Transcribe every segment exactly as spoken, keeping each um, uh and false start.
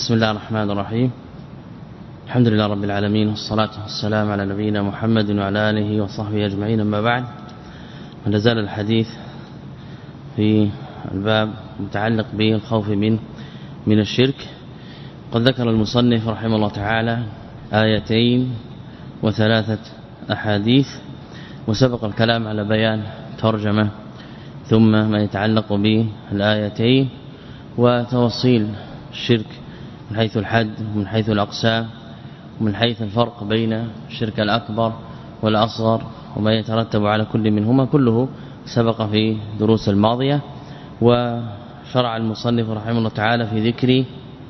بسم الله الرحمن الرحيم. الحمد لله رب العالمين، والصلاة والسلام على نبينا محمد وعلى آله وصحبه أجمعين. أما بعد، ولا زال الحديث في الباب متعلق بالخوف من من الشرك. قد ذكر المصنف رحمه الله تعالى آيتين وثلاثة أحاديث، وسبق الكلام على بيان ترجمة ثم ما يتعلق بالآيتين وتوصيل الشرك من حيث الحد ومن حيث الأقسام ومن حيث الفرق بين الشرك الأكبر والأصغر وما يترتب على كل منهما، كله سبق في دروس الماضية. وشرع المصنف رحمه الله تعالى في ذكر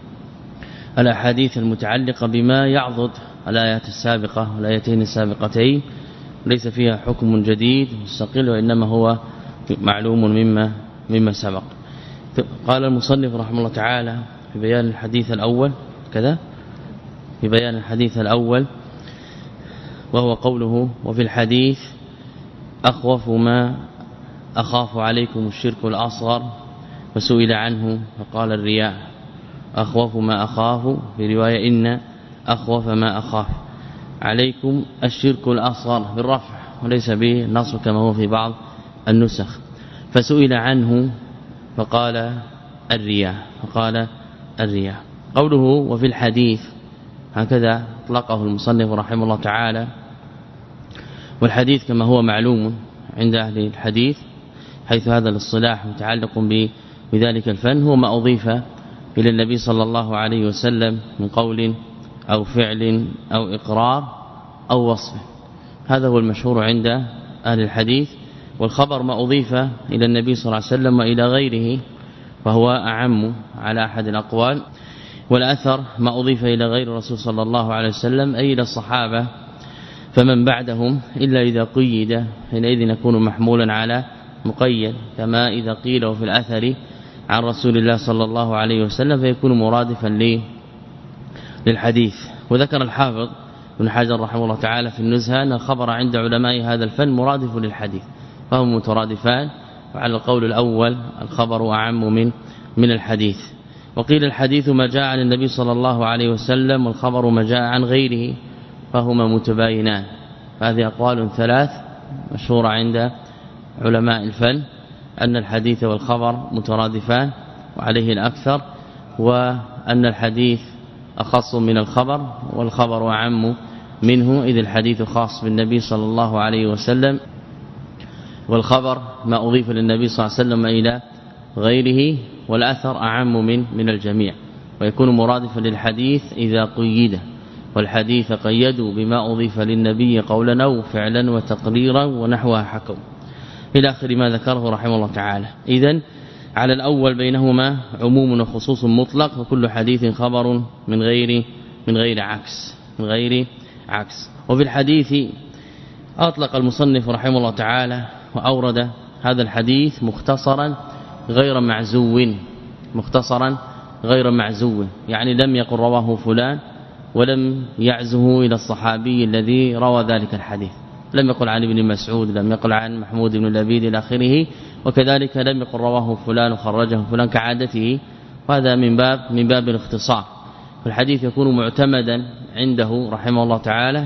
الأحاديث المتعلقة بما يعضد الآيات السابقة والآيتين السابقتين، ليس فيها حكم جديد مستقل، وإنما هو معلوم مما مما سبق. قال المصنف رحمه الله تعالى في بيان الحديث الأول كذا في بيان الحديث الأول وهو قوله: وفي الحديث أخوف ما أخاف عليكم الشرك الأصغر، وسئل عنه فقال الرياء. أخوف ما أخاف في رواية إن أخوف ما أخاف عليكم الشرك الأصغر بالرفع وليس بالنصب كما هو في بعض النسخ. فسئل عنه فقال الرياء فقال الرياء قوله وفي الحديث هكذا اطلقه المصنف رحمه الله تعالى. والحديث كما هو معلوم عند أهل الحديث، حيث هذا الاصطلاح متعلق بذلك الفن، هو ما أضيف إلى النبي صلى الله عليه وسلم من قول أو فعل أو إقرار أو وصف. هذا هو المشهور عند أهل الحديث. والخبر ما أضيف إلى النبي صلى الله عليه وسلم وإلى غيره فهو أعم على أحد الأقوال. والأثر ما أضيف إلى غير الرسول صلى الله عليه وسلم أي إلى الصحابة فمن بعدهم، إلا إذا قيد حينئذ يكون محمولا على مقيد، كما إذا قيل وفي الأثر عن رسول الله صلى الله عليه وسلم فيكون مرادفا للحديث. وذكر الحافظ ابن حجر رحمه الله تعالى في النزهة أن الخبر عند علماء هذا الفن مرادف للحديث، فهم مترادفان. وعلى القول الأول الخبر أعم من من الحديث. وقيل الحديث ما جاء عن النبي صلى الله عليه وسلم، والخبر ما جاء عن غيره، فهما متباينان. هذه أقوال ثلاث مشهورة عند علماء الفن، أن الحديث والخبر مترادفان وعليه الأكثر، وأن الحديث أخص من الخبر والخبر أعم منه، إذ الحديث خاص بالنبي صلى الله عليه وسلم، والخبر ما أضيف للنبي صلى الله عليه وسلم إلى غيره، والأثر أعم من من الجميع، ويكون مرادفا للحديث إذا قيد. والحديث قيدوا بما أضيف للنبي قولا أو فعلا وتقريرا ونحوها حكم، إلى آخر ما ذكره رحمه الله تعالى. إذن على الأول بينهما عموم وخصوص مطلق، وكل حديث خبر من غير من غير عكس من غير عكس. وفي الحديث أطلق المصنف رحمه الله تعالى وأورد هذا الحديث مختصرا غير معزو مختصرا غير معزو يعني لم يقل رواه فلان ولم يعزه إلى الصحابي الذي روى ذلك الحديث، لم يقل عن ابن مسعود، لم يقل عن محمود بن لبيد إلى آخره، وكذلك لم يقل رواه فلان وخرجه فلان كعادته، وهذا من باب من باب الاختصار. فالحديث يكون معتمدا عنده رحمه الله تعالى،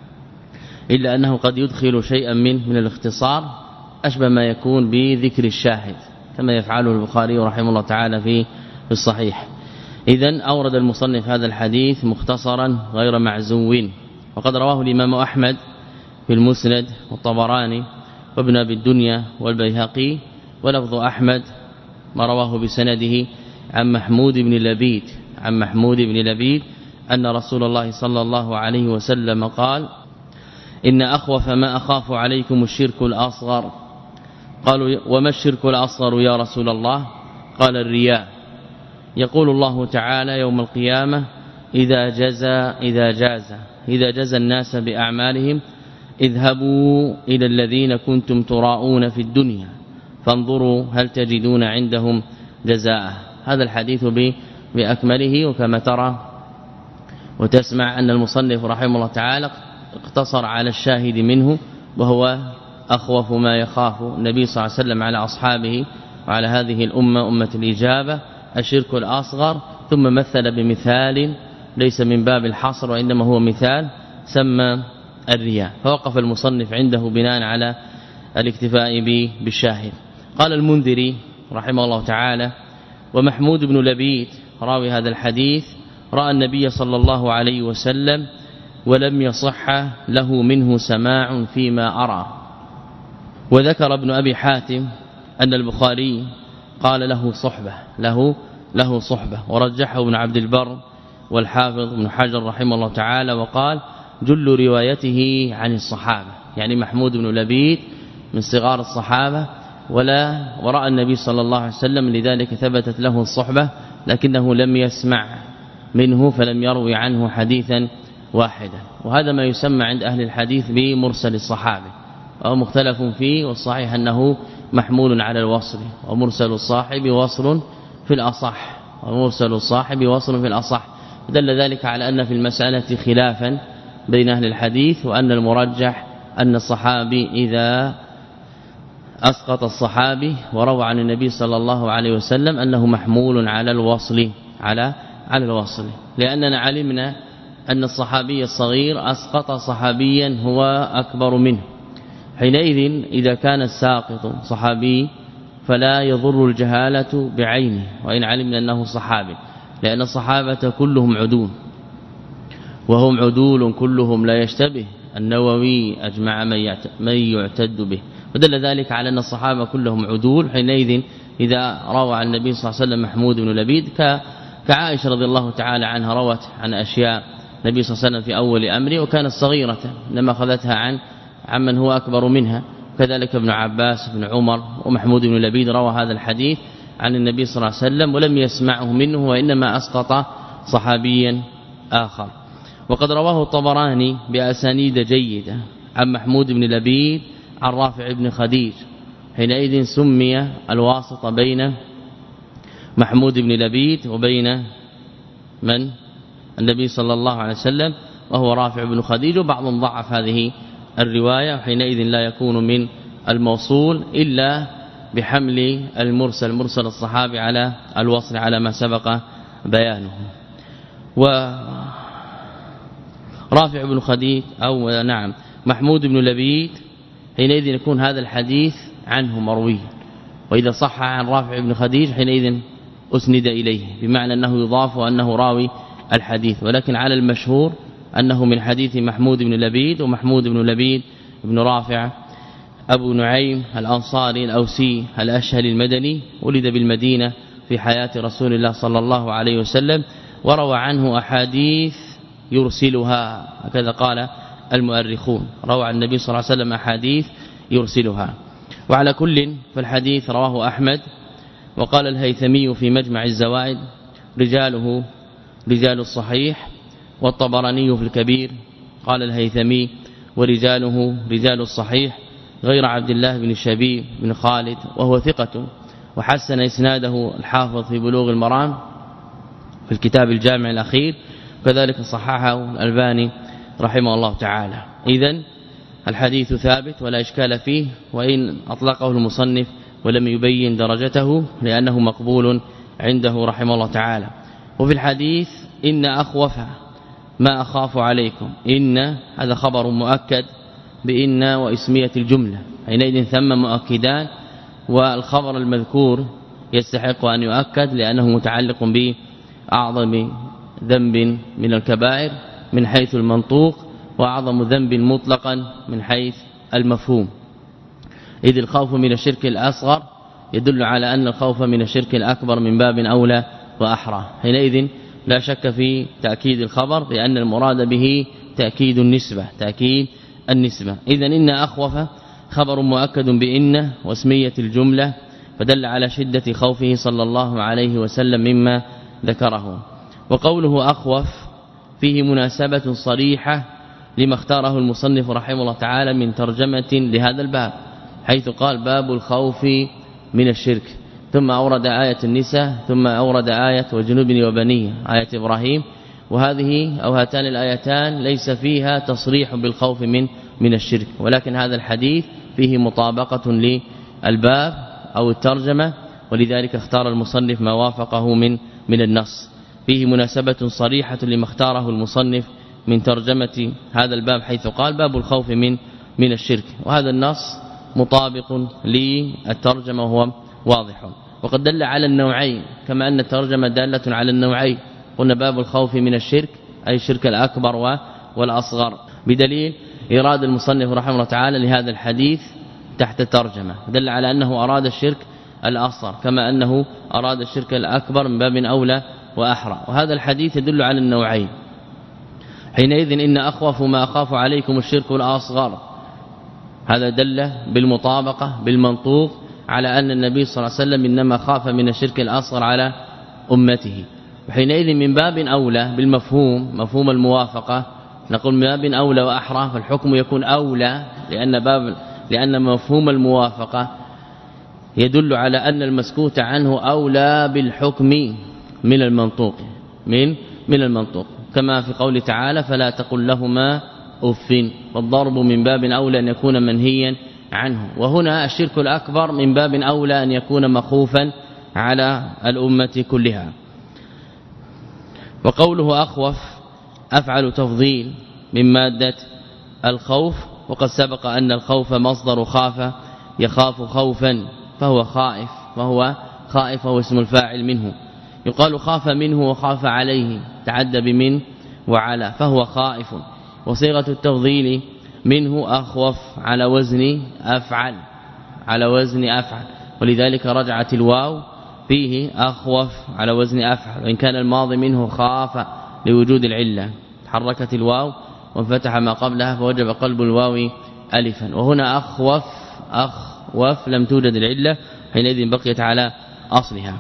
إلا أنه قد يدخل شيئا من من الاختصار أشبه ما يكون بذكر الشاهد، كما يفعله البخاري رحمه الله تعالى في الصحيح. إذن أورد المصنف هذا الحديث مختصرا غير معزو، وقد رواه الإمام أحمد في المسند والطبراني وابن أبي الدنيا والبيهقي. ولفظ أحمد ما رواه بسنده عن محمود بن لبيد عن محمود بن لبيد أن رسول الله صلى الله عليه وسلم قال: إن أخوف ما أخاف عليكم الشرك الأصغر. قالوا: وما الشرك الأصغر يا رسول الله؟ قال: الرياء. يقول الله تعالى يوم القيامة: إذا جزى إذا جاز إذا جزى الناس بأعمالهم اذهبوا إلى الذين كنتم تراءون في الدنيا فانظروا هل تجدون عندهم جزاء. هذا الحديث بأكمله. وكما ترى وتسمع أن المصنف رحمه الله تعالى اقتصر على الشاهد منه، وهو أخوف ما يخاف النبي صلى الله عليه وسلم على أصحابه وعلى هذه الأمة أمة الإجابة الشرك الأصغر، ثم مثل بمثال ليس من باب الحصر وإنما هو مثال سمى الرياء، فوقف المصنف عنده بناء على الاكتفاء بالشاهد. قال المنذري رحمه الله تعالى: ومحمود بن لبيد راوي هذا الحديث رأى النبي صلى الله عليه وسلم ولم يصح له منه سماع فيما أرى. وذكر ابن أبي حاتم أن البخاري قال له صحبة له له صحبة، ورجحه ابن عبد البر والحافظ ابن حجر رحمه الله تعالى، وقال جل روايته عن الصحابة، يعني محمود بن لبيد من صغار الصحابة ولا ورأى النبي صلى الله عليه وسلم، لذلك ثبتت له الصحبة، لكنه لم يسمع منه فلم يروي عنه حديثا واحدا. وهذا ما يسمى عند أهل الحديث بمرسل الصحابي، أو مختلف فيه، والصحيح أنه محمول على الوصل، ومرسل الصاحب وصل في الأصح ومرسل الصاحب وصل في الأصح. دل ذلك على أن في المسألة خلافا بين أهل الحديث، وأن المرجح أن الصحابي إذا أسقط الصحابي وروى عن النبي صلى الله عليه وسلم أنه محمول على الوصل على على الوصل لأننا علمنا أن الصحابي الصغير أسقط صحابيا هو أكبر منه. حينئذ إذا كان الساقط صحابي فلا يضر الجهالة بعينه وإن علمنا أنه صحابي، لأن الصحابة كلهم عدول، وهم عدول كلهم لا يشتبه. النووي أجمع من يعتد به، ودل ذلك على أن الصحابة كلهم عدول. حينئذ إذا روى عن النبي صلى الله عليه وسلم محمود بن لبيد كعائشة رضي الله تعالى عنها روت عن أشياء النبي صلى الله عليه وسلم في أول أمره وكانت صغيرة إنما أخذتها عن عمن هو أكبر منها، كذلك ابن عباس بن عمر. ومحمود بن لبيد روى هذا الحديث عن النبي صلى الله عليه وسلم ولم يسمعه منه، وإنما أسقط صحابيا آخر. وقد رواه الطبراني بأسانيد جيدة عن محمود بن لبيد عن رافع بن خديج، حينئذ سمي الواسطة بين محمود بن لبيد وبين من النبي صلى الله عليه وسلم، وهو رافع بن خديج. وبعض ضعف هذه الرواية، وحينئذ لا يكون من الموصول إلا بحمل المرسل مرسل الصحابي على الوصل على ما سبق بيانه. ورافع بن خديج أو نعم محمود بن لبيد حينئذ يكون هذا الحديث عنه مروي، وإذا صح عن رافع بن خديج حينئذ أسند إليه، بمعنى أنه يضاف وأنه راوي الحديث. ولكن على المشهور أنه من حديث محمود بن لبيد. ومحمود بن لبيد بن رافع أبو نعيم الأنصاري الأوسي الأشهلي المدني، ولد بالمدينة في حياة رسول الله صلى الله عليه وسلم، وروى عنه أحاديث يرسلها، هكذا قال المؤرخون، روى عن النبي صلى الله عليه وسلم أحاديث يرسلها. وعلى كل فالحديث رواه أحمد. وقال الهيثمي في مجمع الزوائد رجاله رجال الصحيح، والطبراني في الكبير قال الهيثمي ورجاله رجال الصحيح غير عبد الله بن شبيب بن خالد وهو ثقة، وحسن إسناده الحافظ في بلوغ المرام في الكتاب الجامع الأخير، وكذلك صححه الألباني رحمه الله تعالى. إذن الحديث ثابت ولا إشكال فيه، وإن أطلقه المصنف ولم يبين درجته لأنه مقبول عنده رحمه الله تعالى. وفي الحديث إن أخوف ما أخاف عليكم، إن هذا خبر مؤكد بإن واسمية الجملة، حينئذ ثم مؤكدان، والخبر المذكور يستحق أن يؤكد لأنه متعلق بأعظم ذنب من الكبائر من حيث المنطوق، وأعظم ذنب مطلقا من حيث المفهوم، إذ الخوف من الشرك الأصغر يدل على أن الخوف من الشرك الأكبر من باب أولى وأحرى. حينئذ لا شك في تأكيد الخبر، لأن المراد به تأكيد النسبة تأكيد النسبة. إذن إن أخوف خبر مؤكد بإن واسمية الجملة، فدل على شدة خوفه صلى الله عليه وسلم مما ذكره. وقوله أخوف فيه مناسبة صريحة لما اختاره المصنف رحمه الله تعالى من ترجمة لهذا الباب، حيث قال باب الخوف من الشرك، ثم أورد آية النساء، ثم أورد آية وجنوبني وبني آية إبراهيم. وهذه أو هاتان الآيتان ليس فيها تصريح بالخوف من من الشرك، ولكن هذا الحديث فيه مطابقة للباب أو الترجمة، ولذلك اختار المصنف ما وافقه من من النص. فيه مناسبة صريحة لما اختاره المصنف من ترجمة هذا الباب، حيث قال باب الخوف من من الشرك، وهذا النص مطابق للترجمة وهو واضح. وقد دل على النوعين كما أن الترجمة دالة على النوعين، قلنا باب الخوف من الشرك أي الشرك الأكبر والأصغر، بدليل إرادة المصنف رحمه الله تعالى لهذا الحديث تحت الترجمة، دل على أنه أراد الشرك الأصغر كما أنه أراد الشرك الأكبر من باب أولى وأحرى. وهذا الحديث يدل على النوعين. حينئذ إن أخوف ما أخاف عليكم الشرك الأصغر، هذا دل بالمطابقة بالمنطوق على أن النبي صلى الله عليه وسلم إنما خاف من الشرك الأصغر على أمته. وحينئذ من باب أولى بالمفهوم مفهوم الموافقة نقول من باب أولى وأحرى، فالحكم يكون أولى لأن باب لأن مفهوم الموافقة يدل على أن المسكوت عنه أولى بالحكم من المنطوق من من المنطوق، كما في قول تعالى فلا تقل لهما أف، والضرب من باب أولى أن يكون منهيا عنه. وهنا الشرك الأكبر من باب أولى أن يكون مخوفا على الأمة كلها. وقوله أخوف أفعل تفضيل من مادة الخوف، وقد سبق أن الخوف مصدر خاف يخاف خوفا فهو خائف، فهو خائف هو اسم الفاعل منه. يقال خاف منه وخاف عليه تعدى بمن وعلى فهو خائف. وصيغة التفضيل منه أخوف على وزن أفعل على وزن أفعل، ولذلك رجعت الواو فيه أخوف على وزن أفعل، وإن كان الماضي منه خاف لوجود العلة تحركت الواو وانفتح ما قبلها فوجب قلب الواو ألفا. وهنا أخوف أخوف لم توجد العلة، حينئذ بقيت على أصلها.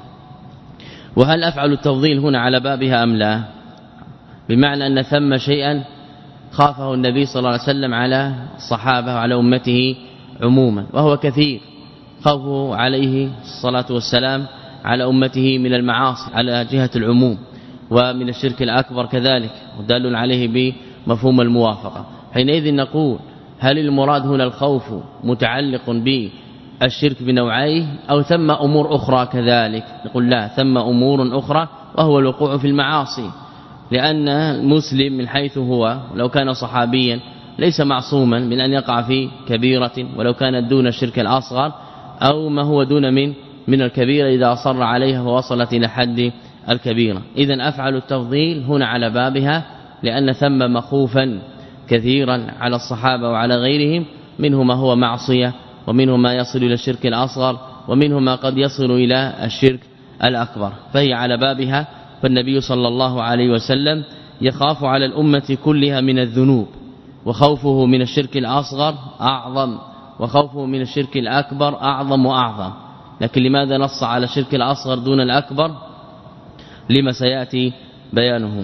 وهل أفعل التفضيل هنا على بابها أم لا؟ بمعنى أن ثم شيئا خافه النبي صلى الله عليه وسلم على الصحابة وعلى أمته عموما، وهو كثير خوفه عليه الصلاة والسلام على أمته من المعاصي على جهة العموم، ومن الشرك الأكبر كذلك، ودال عليه بمفهوم الموافقة. حينئذ نقول هل المراد هنا الخوف متعلق بالشرك بنوعيه أو ثم أمور أخرى كذلك؟ نقول لا، ثم أمور أخرى وهو الوقوع في المعاصي، لأن المسلم من حيث هو لو كان صحابيا ليس معصوما من أن يقع في كبيرة ولو كانت دون الشرك الأصغر أو ما هو دون من من الكبيرة إذا أصر عليها ووصلت إلى حد الكبيرة. إذن أفعل التفضيل هنا على بابها، لأن ثم مخوفا كثيرا على الصحابة وعلى غيرهم، منه ما هو معصية ومنه ما يصل إلى الشرك الأصغر ومنه ما قد يصل إلى الشرك الأكبر، فهي على بابها. فالنبي صلى الله عليه وسلم يخاف على الأمة كلها من الذنوب، وخوفه من الشرك الأصغر أعظم، وخوفه من الشرك الأكبر أعظم وأعظم. لكن لماذا نص على الشرك الأصغر دون الأكبر؟ لما سيأتي بيانه.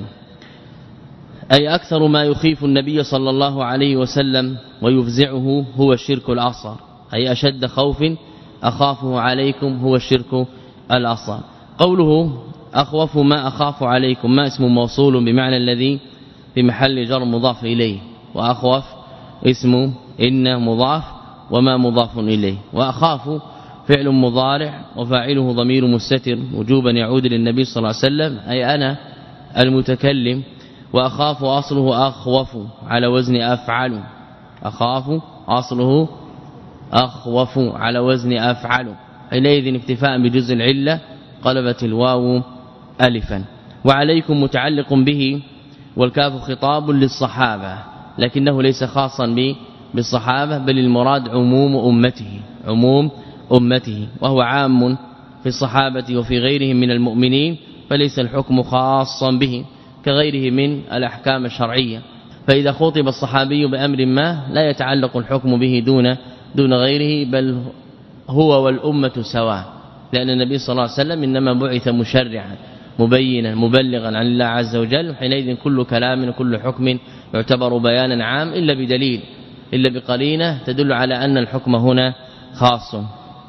أي أكثر ما يخيف النبي صلى الله عليه وسلم ويفزعه هو الشرك الأصغر، أي أشد خوف أخافه عليكم هو الشرك الأصغر. قوله أخوف ما أخاف عليكم، ما اسم موصول بمعنى الذي في محل جر مضاف إليه، وأخوف اسم إن مضاف وما مضاف إليه، وأخاف فعل مضارع وفاعله ضمير مستتر وجوبا يعود للنبي صلى الله عليه وسلم أي أنا المتكلم. وأخاف أصله أخوف على وزن أفعل، أخاف أصله أخوف على وزن أفعل، حينئذ اكتفاء بجزء العلة قلبت الواو ألفا. وعليكم متعلق به، والكاف خطاب للصحابة لكنه ليس خاصا بالصحابة بل المراد عموم أمته عموم أمته وهو عام في الصحابة وفي غيرهم من المؤمنين، فليس الحكم خاصا به كغيره من الأحكام الشرعية. فإذا خطب الصحابي بأمر ما لا يتعلق الحكم به دون دون غيره، بل هو والأمة سواء، لأن النبي صلى الله عليه وسلم إنما بعث مشرعا مبينا مبلغا عن الله عز وجل، حينئذ كل كلام وكل حكم يعتبر بيانا عام إلا بدليل إلا بقرينة تدل على أن الحكم هنا خاص.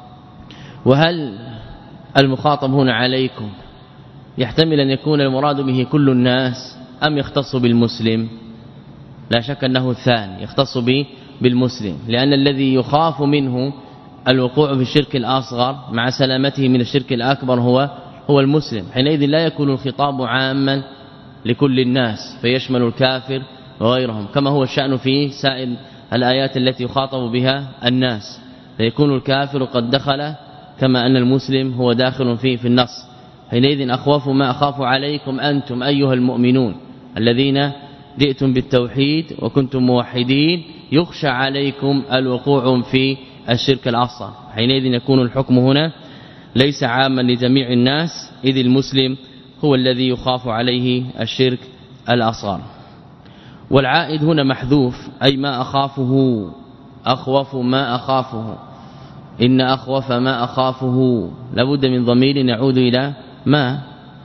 وهل المخاطب هنا عليكم يحتمل أن يكون المراد به كل الناس أم يختص بالمسلم؟ لا شك أنه الثاني يختص به بالمسلم، لأن الذي يخاف منه الوقوع في الشرك الأصغر مع سلامته من الشرك الأكبر هو هو المسلم. حينئذ لا يكون الخطاب عاما لكل الناس فيشمل الكافر وغيرهم، كما هو الشأن في سائر الآيات التي يخاطب بها الناس، فيكون الكافر قد دخل كما أن المسلم هو داخل فيه في النص. حينئذ أخوف ما أخاف عليكم أنتم أيها المؤمنون الذين جئتم بالتوحيد وكنتم موحدين، يخشى عليكم الوقوع في الشرك الأصغر. حينئذ يكون الحكم هنا ليس عاما لجميع الناس، إذ المسلم هو الذي يخاف عليه الشرك الأصغر. والعائد هنا محذوف، أي ما أخافه، أخوف ما أخافه، إن أخوف ما أخافه، لابد من ضمير يعود إلى ما.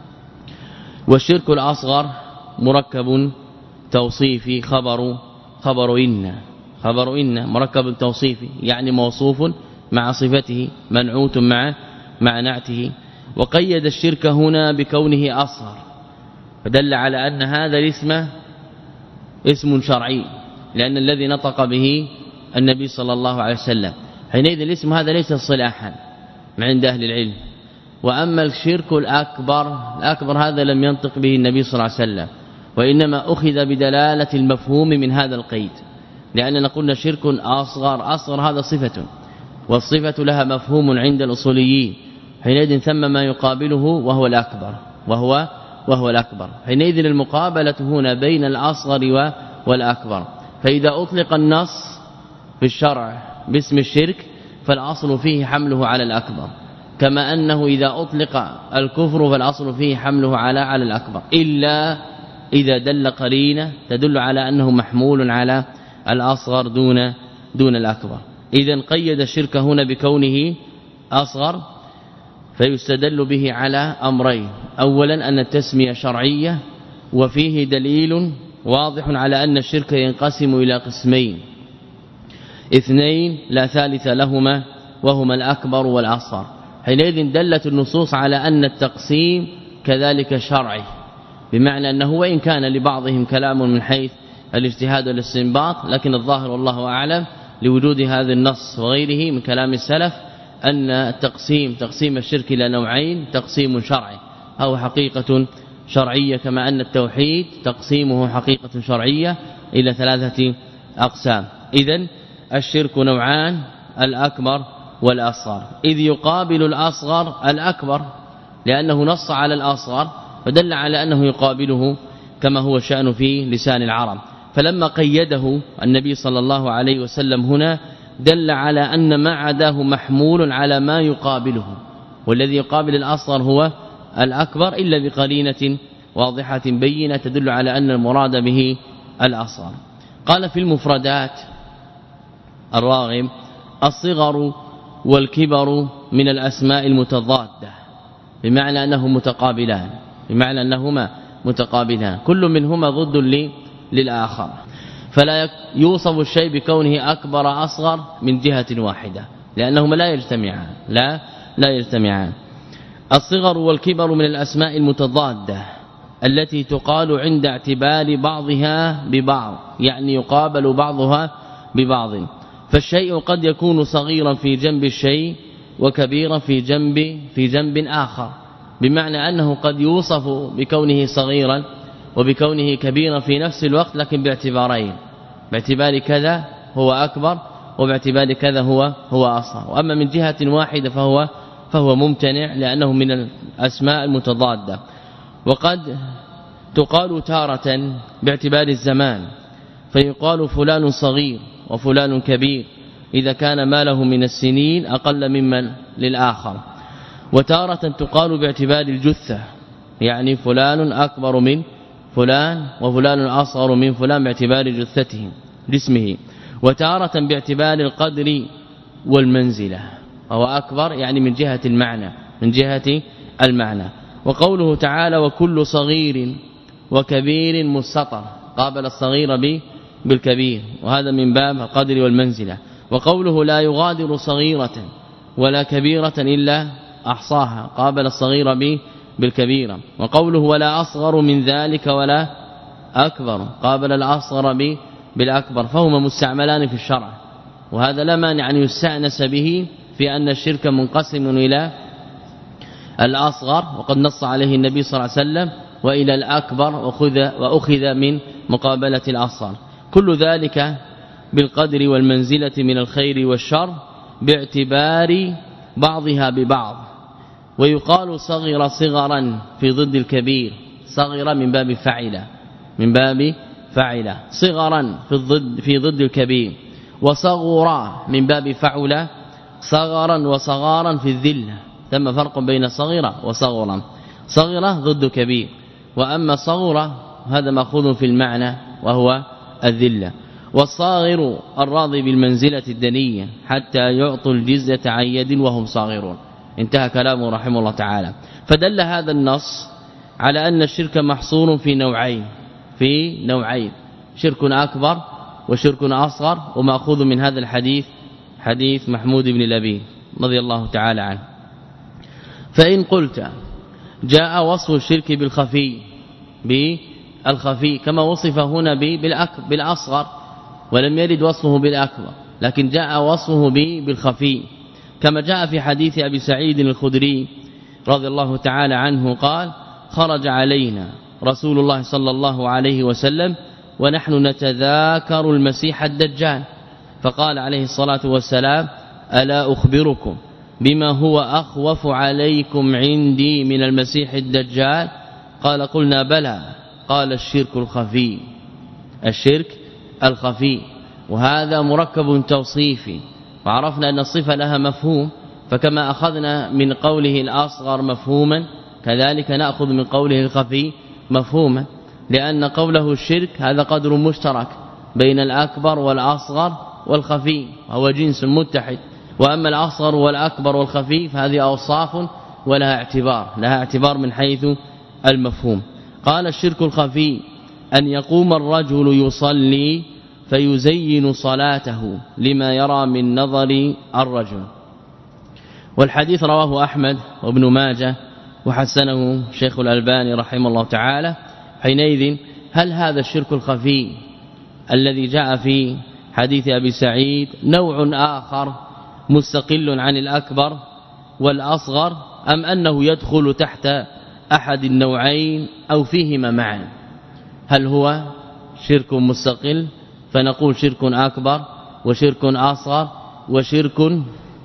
والشرك الأصغر مركب توصيفي، خبر خبر إن خبر إن مركب توصيفي، يعني موصوف مع صفته، منعوت مع مع نعته. وقيد الشرك هنا بكونه أصغر، فدل على أن هذا الاسم اسم شرعي، لأن الذي نطق به النبي صلى الله عليه وسلم. حينئذ الاسم هذا ليس صلاحا عند أهل العلم. وأما الشرك الأكبر، الأكبر هذا لم ينطق به النبي صلى الله عليه وسلم، وإنما أخذ بدلالة المفهوم من هذا القيد، لأننا قلنا شرك أصغر، أصغر هذا صفة، والصفة لها مفهوم عند الأصوليين. حينئذ ثم ما يقابله وهو الأكبر، وهو وهو الأكبر. حينئذ المقابلة هنا بين الأصغر والأكبر. فإذا أطلق النص في الشرع باسم الشرك فالأصل فيه حمله على الأكبر، كما أنه إذا أطلق الكفر فالأصل فيه حمله على على الأكبر، إلا إذا دل قرينة تدل على أنه محمول على الأصغر دون دون الأكبر. إذن قيد الشرك هنا بكونه أصغر، فيستدل به على أمرين: أولا أن التسمية شرعية، وفيه دليل واضح على أن الشرك ينقسم إلى قسمين اثنين لا ثالث لهما، وهما الأكبر والأصغر. حينئذ دلت النصوص على أن التقسيم كذلك شرعي، بمعنى أنه وإن كان لبعضهم كلام من حيث الاجتهاد والاستنباط، لكن الظاهر والله أعلم لوجود هذا النص وغيره من كلام السلف أن التقسيم تقسيم الشرك إلى نوعين: تقسيم شرعي أو حقيقة شرعية، كما أن التوحيد تقسيمه حقيقة شرعية إلى ثلاثة أقسام. إذن الشرك نوعان: الأكبر والأصغر، إذ يقابل الأصغر الأكبر، لأنه نص على الأصغر فدل على أنه يقابله، كما هو شأن في لسان العرب. فلما قيده النبي صلى الله عليه وسلم هنا دل على أن ما عداه محمول على ما يقابله، والذي يقابل الأصغر هو الأكبر، إلا بقرينة واضحة بينة تدل على أن المراد به الأصغر. قال في المفردات الراغب: الصغر والكبر من الأسماء المتضادة، بمعنى أنه متقابلان، بمعنى أنهما متقابلان، كل منهما ضد للآخر، فلا يوصف الشيء بكونه أكبر أصغر من جهة واحدة، لأنهما لا يجتمعان لا لا يجتمعان. الصغر والكبر من الأسماء المتضادة التي تقال عند اعتبار بعضها ببعض، يعني يقابل بعضها ببعض. فالشيء قد يكون صغيرا في جنب الشيء وكبيرا في جنب في جنب آخر، بمعنى أنه قد يوصف بكونه صغيرا وبكونه كبيرا في نفس الوقت، لكن باعتبارين: باعتبار كذا هو أكبر، وباعتبار كذا هو هو أصغر. وأما من جهة واحدة فهو فهو ممتنع، لأنه من الأسماء المتضادة. وقد تقال تارة باعتبار الزمان، فيقال فلان صغير وفلان كبير إذا كان ماله من السنين أقل ممن للآخر. وتارة تقال باعتبار الجثة، يعني فلان أكبر من فلان وفلان أصغر من فلان باعتبار جثته جسمه. وتارة باعتبار القدر والمنزلة، وهو أكبر يعني من جهة المعنى من جهة المعنى. وقوله تعالى: وكل صغير وكبير مستطر، قابل الصغير بالكبير، وهذا من باب القدر والمنزلة. وقوله: لا يغادر صغيرة ولا كبيرة إلا أحصاها، قابل الصغير بالكبيرة. وقوله: ولا أصغر من ذلك ولا أكبر، قابل الأصغر بالأكبر، فهما مستعملان في الشرع، وهذا لا مانع أن يستأنس به في أن الشرك منقسم إلى الأصغر وقد نص عليه النبي صلى الله عليه وسلم وإلى الأكبر وأخذ, وأخذ من مقابلة الأصغر. كل ذلك بالقدر والمنزلة من الخير والشر باعتبار بعضها ببعض. ويقال صغر صغرا في ضد الكبير، صغر من باب فعل من باب فعل صغرا في الضد في ضد الكبير، وصغر من باب فعل صغرا وصغارا في الذله. ثم فرق بين صغر وصغرا، صغر ضد كبير، وأما صغر هذا ماخوذ في المعنى وهو الذله. والصاغر الراضي بالمنزلة الدنية حتى يعطوا الجزية عن يد وهم صاغرون. انتهى كلامه رحمه الله تعالى. فدل هذا النص على أن الشرك محصور في نوعين في نوعين شرك أكبر وشرك أصغر، ومأخوذ من هذا الحديث حديث محمود بن لبيد رضي الله تعالى عنه. فإن قلت جاء وصف الشرك بالخفي بالخفي كما وصف هنا بالأصغر، ولم يرد وصفه بالأكبر، لكن جاء وصفه بالخفي كما جاء في حديث أبي سعيد الخدري رضي الله تعالى عنه قال: خرج علينا رسول الله صلى الله عليه وسلم ونحن نتذاكر المسيح الدجال، فقال عليه الصلاة والسلام: ألا أخبركم بما هو أخوف عليكم عندي من المسيح الدجال؟ قال: قلنا بلى. قال: الشرك الخفي الشرك الخفي. وهذا مركب توصيفي، وعرفنا أن الصفة لها مفهوم، فكما أخذنا من قوله الأصغر مفهوما كذلك نأخذ من قوله الخفي مفهوما، لأن قوله الشرك هذا قدر مشترك بين الأكبر والأصغر والخفي، وهو جنس متحد. وأما الأصغر والأكبر والخفي فهذه أوصاف ولها اعتبار لها اعتبار من حيث المفهوم. قال: الشرك الخفي أن يقوم الرجل يصلي فيزين صلاته لما يرى من نظر الرجل. والحديث رواه أحمد وابن ماجه وحسنه شيخ الألباني رحمه الله تعالى. حينئذ هل هذا الشرك الخفي الذي جاء في حديث أبي سعيد نوع آخر مستقل عن الأكبر والأصغر، أم أنه يدخل تحت أحد النوعين أو فيهما معا؟ هل هو شرك مستقل فنقول شرك أكبر وشرك أصغر وشرك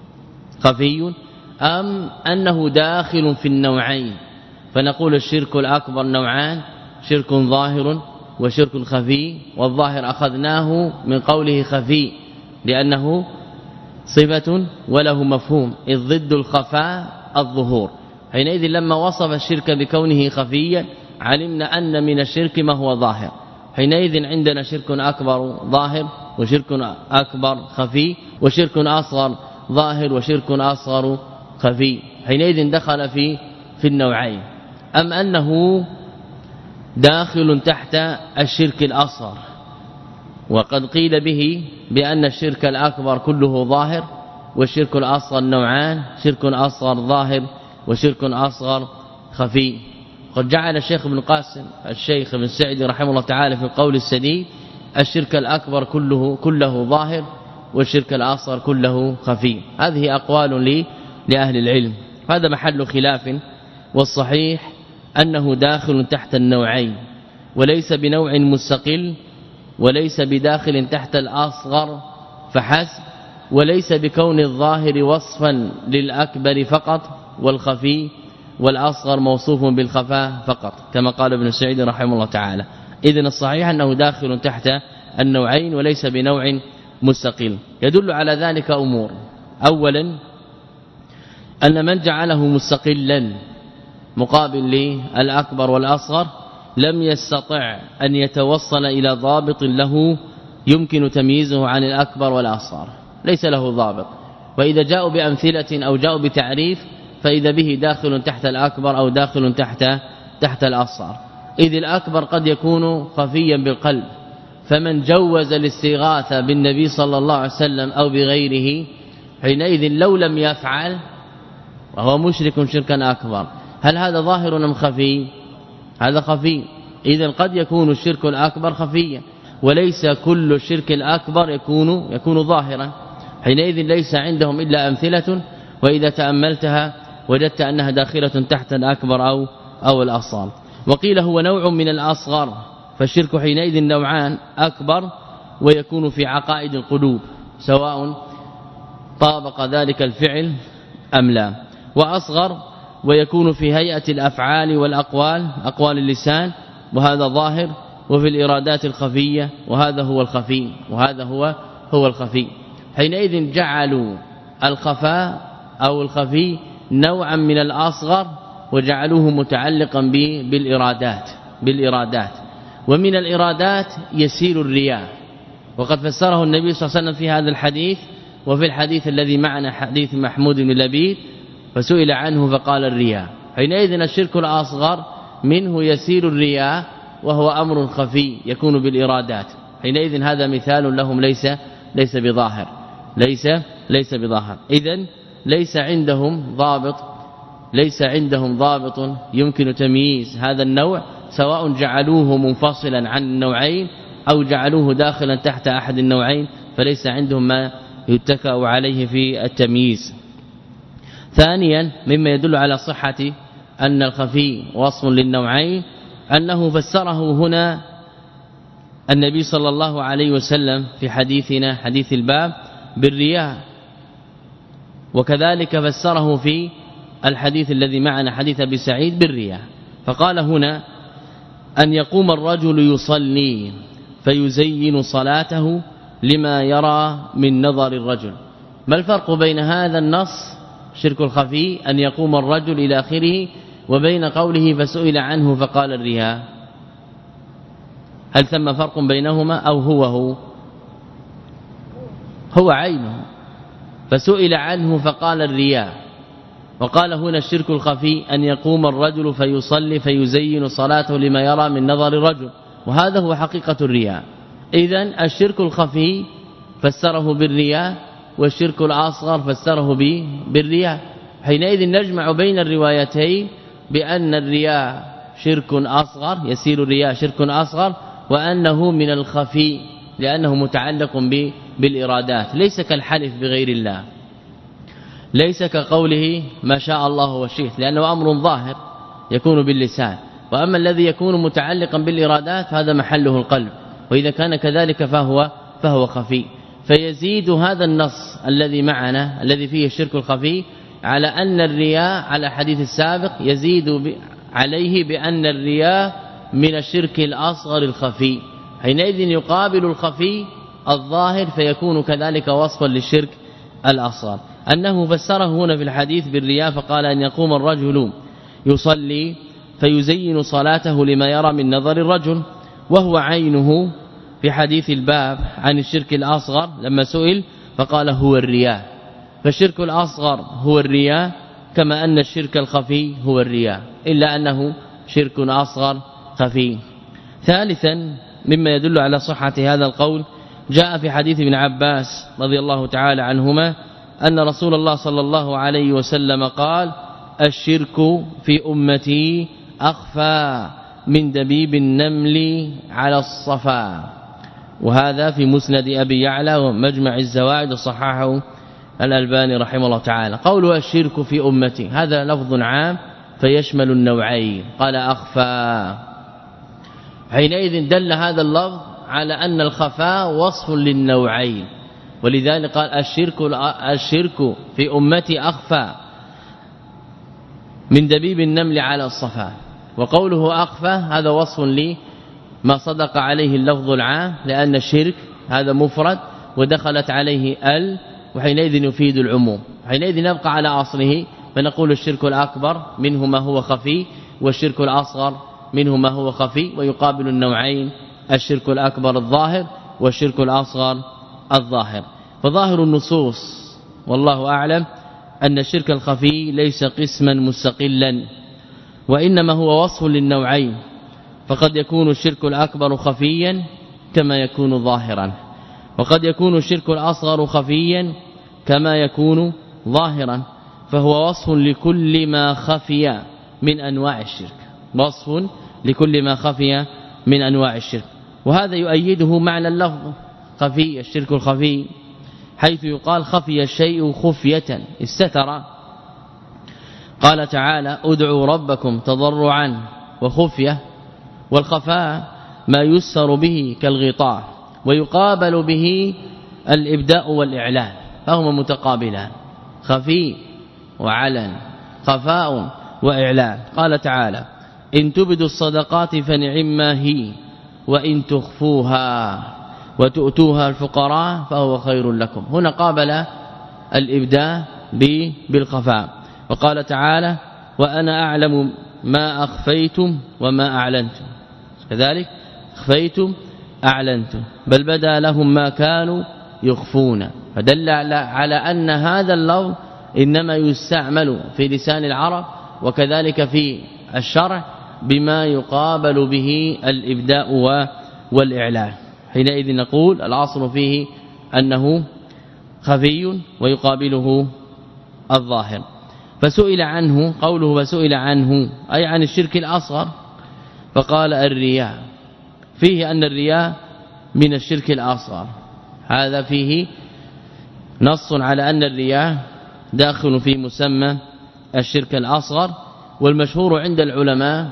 خفي، أم أنه داخل في النوعين فنقول الشرك الأكبر نوعان: شرك ظاهر وشرك خفي. والظاهر أخذناه من قوله خفي لأنه صفة وله مفهوم، إذ ضد الخفاء الظهور. حينئذ لما وصف الشرك بكونه خفيا علمنا أن من الشرك ما هو ظاهر. حينئذ عندنا شرك أكبر ظاهر وشرك أكبر خفي، وشرك أصغر ظاهر وشرك أصغر خفي. حينئذ دخل في في النوعين، أم أنه داخل تحت الشرك الأصغر؟ وقد قيل به بأن الشرك الأكبر كله ظاهر، والشرك الأصغر نوعان: شرك أصغر ظاهر وشرك أصغر خفي. قد جعل الشيخ ابن قاسم الشيخ ابن سعدي رحمه الله تعالى في القول السديد الشرك الأكبر كله كله ظاهر والشرك الأصغر كله خفي. هذه أقوال لي لأهل العلم، هذا محل خلاف، والصحيح أنه داخل تحت النوعين وليس بنوع مستقل، وليس بداخل تحت الأصغر فحسب، وليس بكون الظاهر وصفا للأكبر فقط والخفي والأصغر موصوف بالخفاء فقط كما قال ابن سعيد رحمه الله تعالى. إذن الصحيح أنه داخل تحت النوعين وليس بنوع مستقل. يدل على ذلك أمور: أولا أن من جعله مستقلا مقابل للأكبر والأصغر لم يستطع أن يتوصل إلى ضابط له يمكن تمييزه عن الأكبر والأصغر، ليس له ضابط. وإذا جاءوا بأمثلة أو جاءوا بتعريف فإذا به داخل تحت الأكبر أو داخل تحت تحت الأصغر، إذ الأكبر قد يكون خفيا بالقلب، فمن جوز الاستغاثة بالنبي صلى الله عليه وسلم أو بغيره حينئذ لو لم يفعل وهو مشرك شركا أكبر، هل هذا ظاهر أم خفي؟ هذا خفي. إذن قد يكون الشرك الأكبر خفيا، وليس كل الشرك الأكبر يكون يكون ظاهرا. حينئذ ليس عندهم إلا أمثلة، وإذا تأملتها وجدت أنها داخلة تحت الأكبر أو أو الأصغر. وقيل هو نوع من الأصغر، فالشرك حينئذ نوعان: أكبر ويكون في عقائد القلوب سواء طابق ذلك الفعل أم لا، وأصغر ويكون في هيئة الأفعال والأقوال، أقوال اللسان وهذا ظاهر، وفي الإرادات الخفية وهذا هو الخفي وهذا هو هو الخفي. حينئذ جعلوا الخفاء أو الخفي نوعا من الأصغر وجعلوه متعلقا بالإرادات بالإرادات ومن الإرادات يسير الرياء، وقد فسره النبي صلى الله عليه وسلم في هذا الحديث وفي الحديث الذي معنا حديث محمود بن لبيد، فسئل عنه فقال الرياء. حينئذ الشرك الأصغر منه يسير الرياء وهو أمر خفي يكون بالإرادات. حينئذ هذا مثال لهم ليس ليس بظاهر ليس ليس بظاهر. إذن ليس عندهم ضابط ليس عندهم ضابط يمكن تمييز هذا النوع، سواء جعلوه منفصلا عن النوعين أو جعلوه داخلا تحت أحد النوعين، فليس عندهم ما يتكأ عليه في التمييز. ثانيا مما يدل على صحة أن الخفي وصف للنوعين أنه فسره هنا النبي صلى الله عليه وسلم في حديثنا حديث الباب بالرياء، وكذلك فسره في الحديث الذي معنا حديث أبي سعيد بالرياء. فقال هنا أن يقوم الرجل يصلي فيزين صلاته لما يرى من نظر الرجل. ما الفرق بين هذا النص شرك الخفي أن يقوم الرجل إلى آخره وبين قوله فسئل عنه فقال الرياء؟ هل ثم فرق بينهما أو هو هو هو عينه؟ فسئل عنه فقال الرياء، وقال هنا الشرك الخفي أن يقوم الرجل فيصلي فيزين صلاته لما يرى من نظر الرجل، وهذا هو حقيقة الرياء. إذن الشرك الخفي فسره بالرياء والشرك الأصغر فسره بالرياء. حينئذ نجمع بين الروايتين بأن الرياء شرك أصغر يسير الرياء شرك أصغر، وأنه من الخفي لأنه متعلق بالإرادات، ليس كالحلف بغير الله، ليس كقوله ما شاء الله وشئت لأنه أمر ظاهر يكون باللسان، وأما الذي يكون متعلقا بالإرادات هذا محله القلب، وإذا كان كذلك فهو فهو خفي. فيزيد هذا النص الذي معنا الذي فيه الشرك الخفي على أن الرياء على حديث السابق يزيد عليه بأن الرياء من الشرك الأصغر الخفي. حينئذ يقابل الخفي الظاهر فيكون كذلك وصفا للشرك الأصغر. أنه فسره هنا في الحديث بالرياء فقال أن يقوم الرجل يصلي فيزين صلاته لما يرى من نظر الرجل، وهو عينه في حديث الباب عن الشرك الأصغر لما سئل فقال هو الرياء. فالشرك الأصغر هو الرياء كما أن الشرك الخفي هو الرياء، إلا أنه شرك أصغر خفي. ثالثا مما يدل على صحة هذا القول جاء في حديث ابن عباس رضي الله تعالى عنهما أن رسول الله صلى الله عليه وسلم قال الشرك في أمتي أخفى من دبيب النمل على الصفا، وهذا في مسند أبي يعلى ومجمع الزوائد صححه الألباني رحمه الله تعالى. قوله الشرك في أمتي هذا لفظ عام فيشمل النوعين، قال أخفى، حينئذ دل هذا اللفظ على أن الخفاء وصف للنوعين، ولذلك قال الشرك الشرك في أمتي أخفى من دبيب النمل على الصفا. وقوله أخفى هذا وصف لما صدق عليه اللفظ العام، لأن الشرك هذا مفرد ودخلت عليه ال، وحينئذ يفيد العموم. حينئذ نبقى على أصله فنقول الشرك الأكبر منه ما هو خفي والشرك الأصغر منه ما هو خفي، ويقابل النوعين الشرك الأكبر الظاهر والشرك الأصغر الظاهر. فظاهر النصوص والله أعلم أن الشرك الخفي ليس قسما مستقلا، وإنما هو وصف للنوعين، فقد يكون الشرك الأكبر خفيا كما يكون ظاهرا، وقد يكون الشرك الأصغر خفيا كما يكون ظاهرا، فهو وصف لكل ما خفي من أنواع الشرك، وصف لكل ما خفي من أنواع الشرك. وهذا يؤيده معنى اللفظ خفي الشرك الخفي، حيث يقال خفي الشيء خفية استتر، قال تعالى ادعوا ربكم تضرعا وخفية، والخفاء ما يسر به كالغطاء ويقابل به الإبداء والإعلان، فهما متقابلان، خفي وعلن، خفاء وإعلان. قال تعالى إن تبدوا الصدقات فنعما هي وإن تخفوها وتؤتوها الفقراء فهو خير لكم. هنا قابل الإبداء بالخفاء. وقال تعالى وأنا أعلم ما أخفيتم وما أعلنتم، كذلك أخفيتم أعلنتم، بل بدا لهم ما كانوا يخفون، فدل على أن هذا اللفظ إنما يستعمل في لسان العرب وكذلك في الشرع بما يقابل به الإبداء والإعلان. حينئذ نقول الأصل فيه أنه خفي ويقابله الظاهر. فسئل عنه، قوله فسئل عنه أي عن الشرك الأصغر، فقال الرياء، فيه أن الرياء من الشرك الأصغر، هذا فيه نص على أن الرياء داخل في مسمى الشرك الأصغر. والمشهور عند العلماء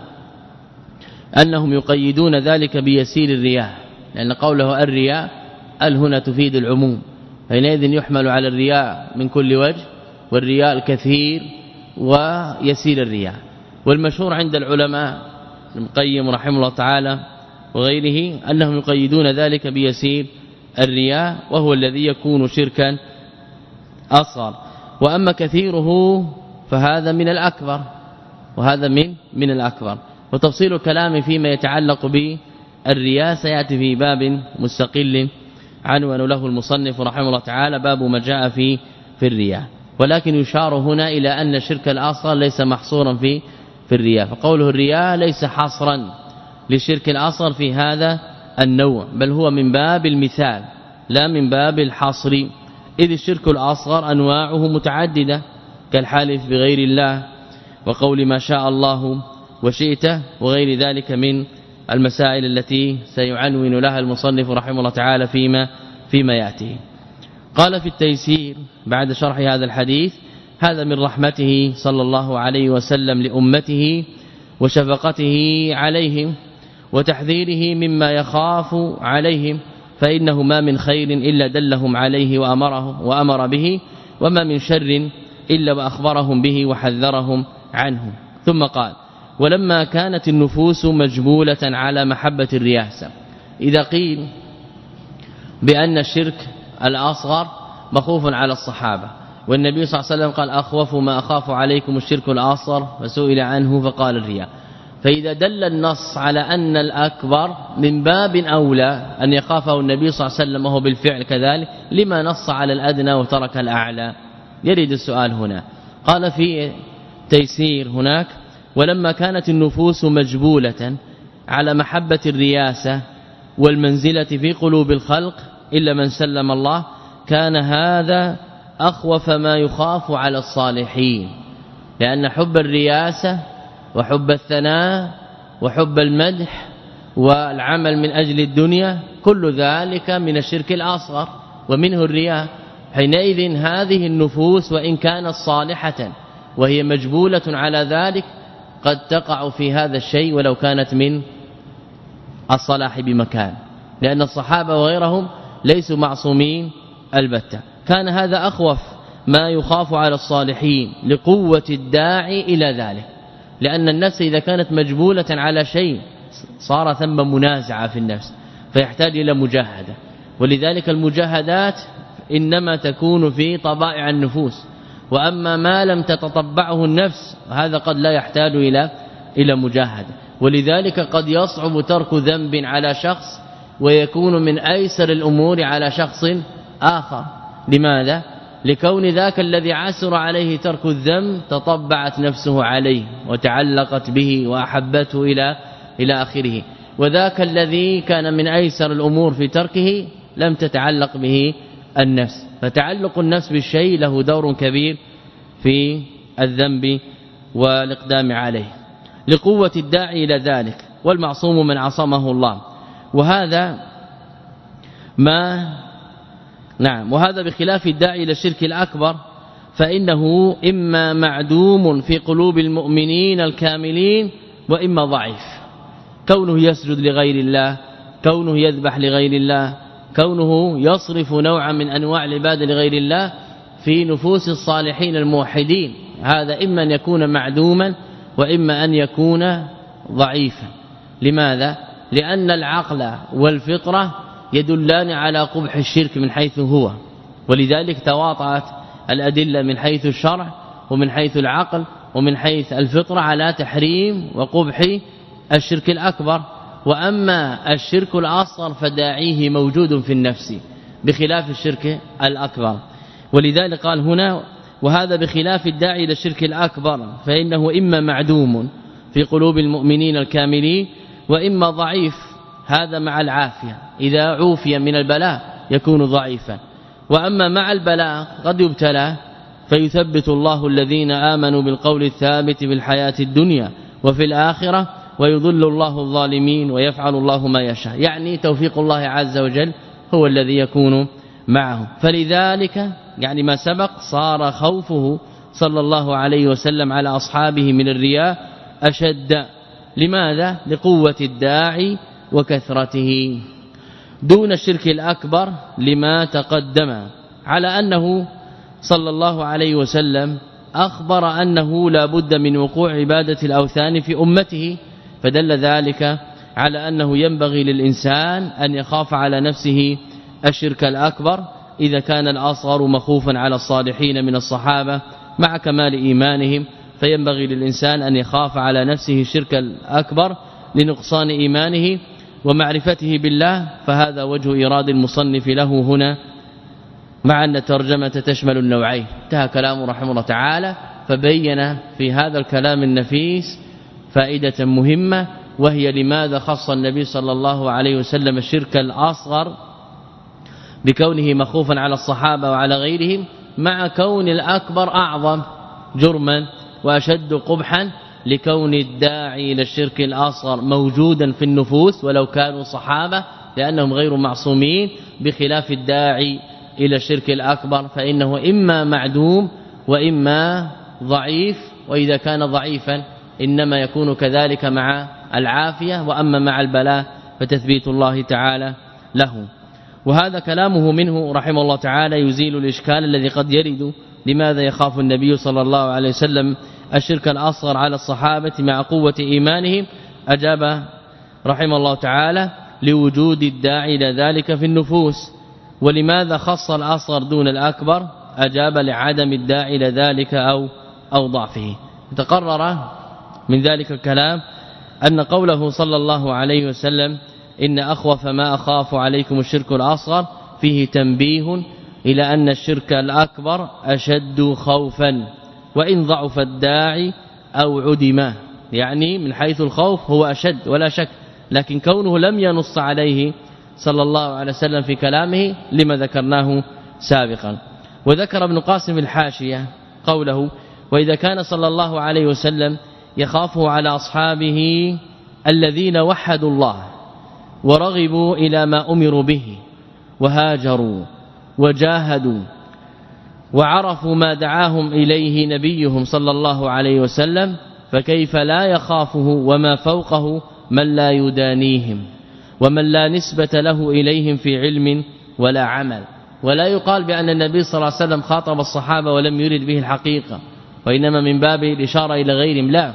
أنهم يقيدون ذلك بيسير الرياء، لأن قوله الرياء ال هنا تفيد العموم، حينئذ يحمل على الرياء من كل وجه، والرياء الكثير ويسير الرياء. والمشهور عند العلماء ابن القيم رحمه الله تعالى وغيره أنهم يقيدون ذلك بيسير الرياء، وهو الذي يكون شركا أصغر. وأما كثيره فهذا من الأكبر، وهذا من من الأكبر. وتفصيل الكلام فيما يتعلق بالرياء سيأتي في باب مستقل عنوان له المصنف رحمه الله تعالى باب ما جاء في في الرياء. ولكن يشار هنا إلى أن الشرك الأصغر ليس محصورا في في الرياء، فقوله الرياء ليس حصرا للشرك الأصغر في هذا النوع، بل هو من باب المثال لا من باب الحصر، إذ الشرك الأصغر أنواعه متعددة كالحالف بغير الله وقول ما شاء الله وشئت وغير ذلك من المسائل التي سيعنون لها المصنف رحمه الله تعالى فيما فيما يأتي. قال في التيسير بعد شرح هذا الحديث هذا من رحمته صلى الله عليه وسلم لأمته وشفقته عليهم وتحذيره مما يخاف عليهم، فإنه ما من خير إلا دلهم عليه وأمره وأمر به، وما من شر إلا وأخبرهم به وحذرهم عنه. ثم قال ولما كانت النفوس مجبولة على محبة الرياسة، إذا قيل بأن الشرك الأصغر مخوف على الصحابة، والنبي صلى الله عليه وسلم قال أخوف ما أخاف عليكم الشرك الأصغر، فسئل عنه فقال الرياء، فإذا دل النص على أن الأكبر من باب أولى أن يخافه النبي صلى الله عليه وسلم وهو بالفعل كذلك، لما نص على الأدنى وترك الأعلى؟ يريد السؤال هنا. قال في تيسير هناك ولما كانت النفوس مجبولة على محبة الرياسة والمنزلة في قلوب الخلق إلا من سلم الله، كان هذا أخوف ما يخاف على الصالحين، لأن حب الرياسة وحب الثناء وحب المدح والعمل من أجل الدنيا كل ذلك من الشرك الأصغر ومنه الرياء. حينئذ هذه النفوس وإن كانت صالحة وهي مجبولة على ذلك قد تقع في هذا الشيء ولو كانت من الصلاح بمكان، لأن الصحابة وغيرهم ليسوا معصومين البتة. كان هذا أخوف ما يخاف على الصالحين لقوة الداعي إلى ذلك، لأن النفس إذا كانت مجبولة على شيء صار ثم منازعة في النفس فيحتاج إلى مجاهدة، ولذلك المجاهدات إنما تكون في طبائع النفوس، وأما ما لم تتطبعه النفس هذا قد لا يحتاج إلى إلى مجاهدة. ولذلك قد يصعب ترك ذنب على شخص ويكون من أيسر الأمور على شخص آخر. لماذا؟ لكون ذاك الذي عسر عليه ترك الذنب تطبعت نفسه عليه وتعلقت به وأحبته إلى إلى آخره، وذاك الذي كان من أيسر الأمور في تركه لم تتعلق به النفس. فتعلق النفس بالشيء له دور كبير في الذنب والإقدام عليه لقوة الداعي إلى ذلك، والمعصوم من عصمه الله. وهذا ما نعم وهذا بخلاف الداعي إلى الشرك الأكبر، فإنه إما معدوم في قلوب المؤمنين الكاملين وإما ضعيف. كونه يسجد لغير الله، كونه يذبح لغير الله، كونه يصرف نوعا من أنواع العبادة لغير الله في نفوس الصالحين الموحدين، هذا إما أن يكون معدوما وإما أن يكون ضعيفا. لماذا؟ لأن العقل والفطرة يدلان على قبح الشرك من حيث هو، ولذلك تواطأت الأدلة من حيث الشرع ومن حيث العقل ومن حيث الفطرة على تحريم وقبح الشرك الأكبر. وأما الشرك الأصغر فداعيه موجود في النفس بخلاف الشرك الأكبر، ولذلك قال هنا وهذا بخلاف الداعي إلى الشرك الأكبر، فإنه إما معدوم في قلوب المؤمنين الكاملين وإما ضعيف، هذا مع العافية، إذا عوفي من البلاء يكون ضعيفا. وأما مع البلاء قد يبتلى فيثبت الله الذين آمنوا بالقول الثابت في الحياة الدنيا وفي الآخرة ويضل الله الظالمين ويفعل الله ما يشاء، يعني توفيق الله عز وجل هو الذي يكون معه. فلذلك يعني ما سبق صار خوفه صلى الله عليه وسلم على أصحابه من الرياء أشد. لماذا؟ لقوة الداعي وكثرته، دون الشرك الأكبر لما تقدم، على أنه صلى الله عليه وسلم أخبر أنه لا بد من وقوع عبادة الأوثان في أمته، فدل ذلك على أنه ينبغي للإنسان أن يخاف على نفسه الشرك الأكبر إذا كان الأصغر مخوفا على الصالحين من الصحابة مع كمال إيمانهم، فينبغي للإنسان أن يخاف على نفسه الشرك الأكبر لنقصان إيمانه ومعرفته بالله. فهذا وجه إيراد المصنف له هنا، مع أن الترجمة تشمل النوعين. انتهى كلامه رحمه الله تعالى، فبين في هذا الكلام النفيس فائدة مهمة، وهي لماذا خص النبي صلى الله عليه وسلم الشرك الأصغر بكونه مخوفا على الصحابة وعلى غيرهم، مع كون الأكبر أعظم جرما وأشد قبحا، لكون الداعي إلى الشرك الأصغر موجودا في النفوس ولو كانوا صحابة لأنهم غير معصومين، بخلاف الداعي إلى الشرك الأكبر فإنه إما معدوم وإما ضعيف، وإذا كان ضعيفا إنما يكون كذلك مع العافية، وأما مع البلاء فتثبيت الله تعالى له. وهذا كلامه منه رحمه الله تعالى يزيل الإشكال الذي قد يرد لماذا يخاف النبي صلى الله عليه وسلم الشرك الأصغر على الصحابة مع قوة إيمانهم. أجاب رحمه الله تعالى لوجود الداعي إلى ذلك في النفوس. ولماذا خص الأصغر دون الأكبر؟ أجاب لعدم الداعي إلى ذلك أو أو ضعفه. تقرر من ذلك الكلام أن قوله صلى الله عليه وسلم إن أخوف ما أخاف عليكم الشرك الأصغر فيه تنبيه إلى أن الشرك الأكبر أشد خوفا وإن ضعف الداعي أو عدمه، يعني من حيث الخوف هو أشد ولا شك، لكن كونه لم ينص عليه صلى الله عليه وسلم في كلامه لما ذكرناه سابقا. وذكر ابن قاسم الحاشية قوله وإذا كان صلى الله عليه وسلم يخافه على أصحابه الذين وحدوا الله ورغبوا إلى ما أمروا به وهاجروا وجاهدوا وعرفوا ما دعاهم إليه نبيهم صلى الله عليه وسلم، فكيف لا يخافه وما فوقه من لا يدانيهم ومن لا نسبة له إليهم في علم ولا عمل. ولا يقال بأن النبي صلى الله عليه وسلم خاطب الصحابة ولم يرد به الحقيقة، وإنما من باب الإشارة إلى غيرهم، لا،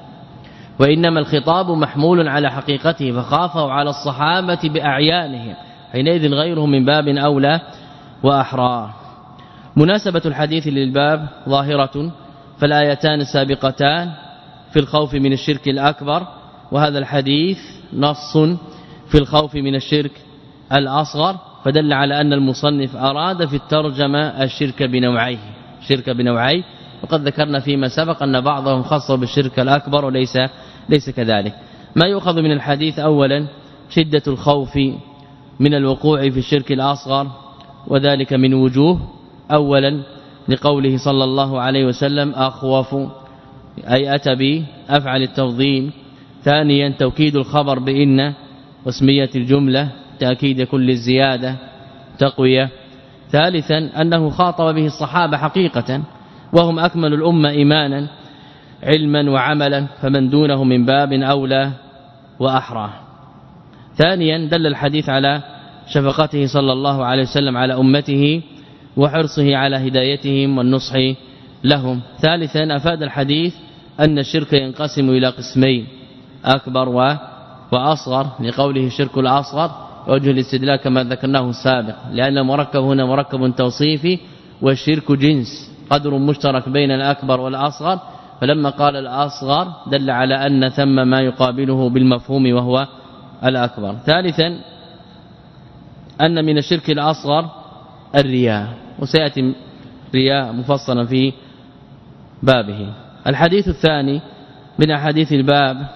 وإنما الخطاب محمول على حقيقته، فخافوا على الصحابة بأعيانهم، حينئذ غيرهم من باب أولى وأحرى. مناسبة الحديث للباب ظاهرة، فالآيتان السابقتان في الخوف من الشرك الأكبر، وهذا الحديث نص في الخوف من الشرك الأصغر، فدل على أن المصنف أراد في الترجمة الشرك بنوعيه شرك بنوعيه وقد ذكرنا فيما سبق أن بعضهم خص بالشرك الأكبر وليس ليس كذلك. ما يؤخذ من الحديث أولا شدة الخوف من الوقوع في الشرك الأصغر، وذلك من وجوه. أولا لقوله صلى الله عليه وسلم أخوف، أي أتى بأفعل التفضيل. ثانيا توكيد الخبر بإن واسمية الجملة تأكيد كل الزيادة تقوية. ثالثا أنه خاطب به الصحابة حقيقة، وهم أكمل الأمة إيمانا علما وعملا فمن دونه من باب أولى وأحرى. ثانيا دل الحديث على شفقته صلى الله عليه وسلم على أمته وحرصه على هدايتهم والنصح لهم. ثالثا أفاد الحديث أن الشرك ينقسم إلى قسمين أكبر وأصغر لقوله الشرك الأصغر وجه الاستدلال كما ذكرناه السابق لأن المركب هنا مركب توصيفي والشرك جنس قدر مشترك بين الأكبر والأصغر فلما قال الأصغر دل على أن ثم ما يقابله بالمفهوم وهو الأكبر. ثالثا أن من الشرك الأصغر الرياء وسيأتي رياء مفصلا في بابه. الحديث الثاني من أحاديث الباب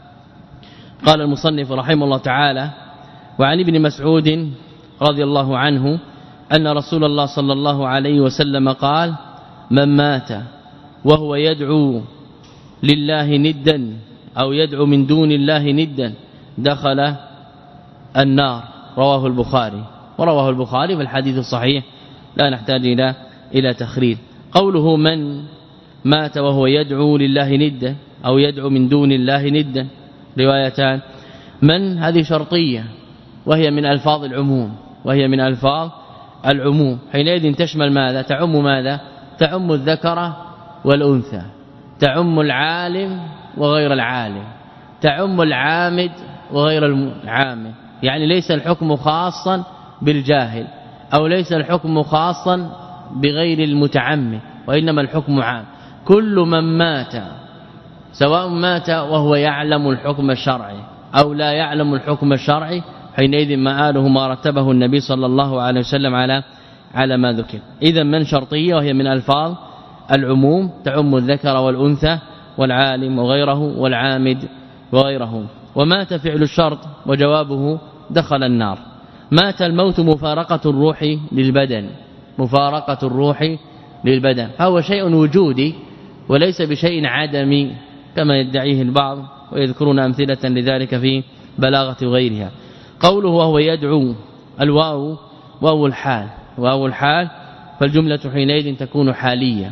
قال المصنف رحمه الله تعالى وعن ابن مسعود رضي الله عنه أن رسول الله صلى الله عليه وسلم قال من مات وهو يدعو لله ندا أو يدعو من دون الله ندا دخل النار. رواه البخاري ورواه البخاري والحديث الصحيح لا نحتاج إلى إلى تخريج. قوله من مات وهو يدعو لله ندا أو يدعو من دون الله ندا روايتان. من هذه شرطية وهي من ألفاظ العموم وهي من ألفاظ العموم حينئذ تشمل ماذا تعم ماذا تعم الذكر والأنثى تعم العالم وغير العالم تعم العامد وغير العامد يعني ليس الحكم خاصا بالجاهل أو ليس الحكم خاصا بغير المتعمد وإنما الحكم عام. كل من مات سواء مات وهو يعلم الحكم الشرعي أو لا يعلم الحكم الشرعي حينئذ مآله ما رتبه النبي صلى الله عليه وسلم على على ما ذكر. إذا من شرطية وهي من ألفاظ العموم تعم الذكر والأنثى والعالم وغيره والعامد وغيره. ومات فعل الشرط وجوابه دخل النار. مات الموت مفارقة الروح للبدن مفارقة الروح للبدن فهو شيء وجودي وليس بشيء عدمي كما يدعيه البعض ويذكرون أمثلة لذلك في بلاغة غيرها. قوله وهو يدعو الواو واو الحال واو الحال فالجملة حينئذ تكون حالية.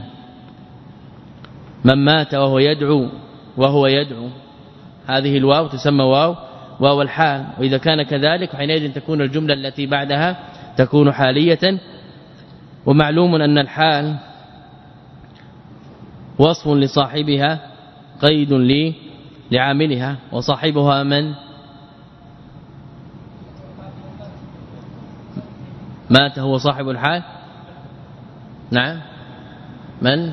من مات وهو يدعو وهو يدعو هذه الواو تسمى واو واو الحال وإذا كان كذلك حينئذ تكون الجملة التي بعدها تكون حالية. ومعلوم أن الحال وصف لصاحبها قيد لي لعاملها وصاحبها من مات هو صاحب الحال. نعم من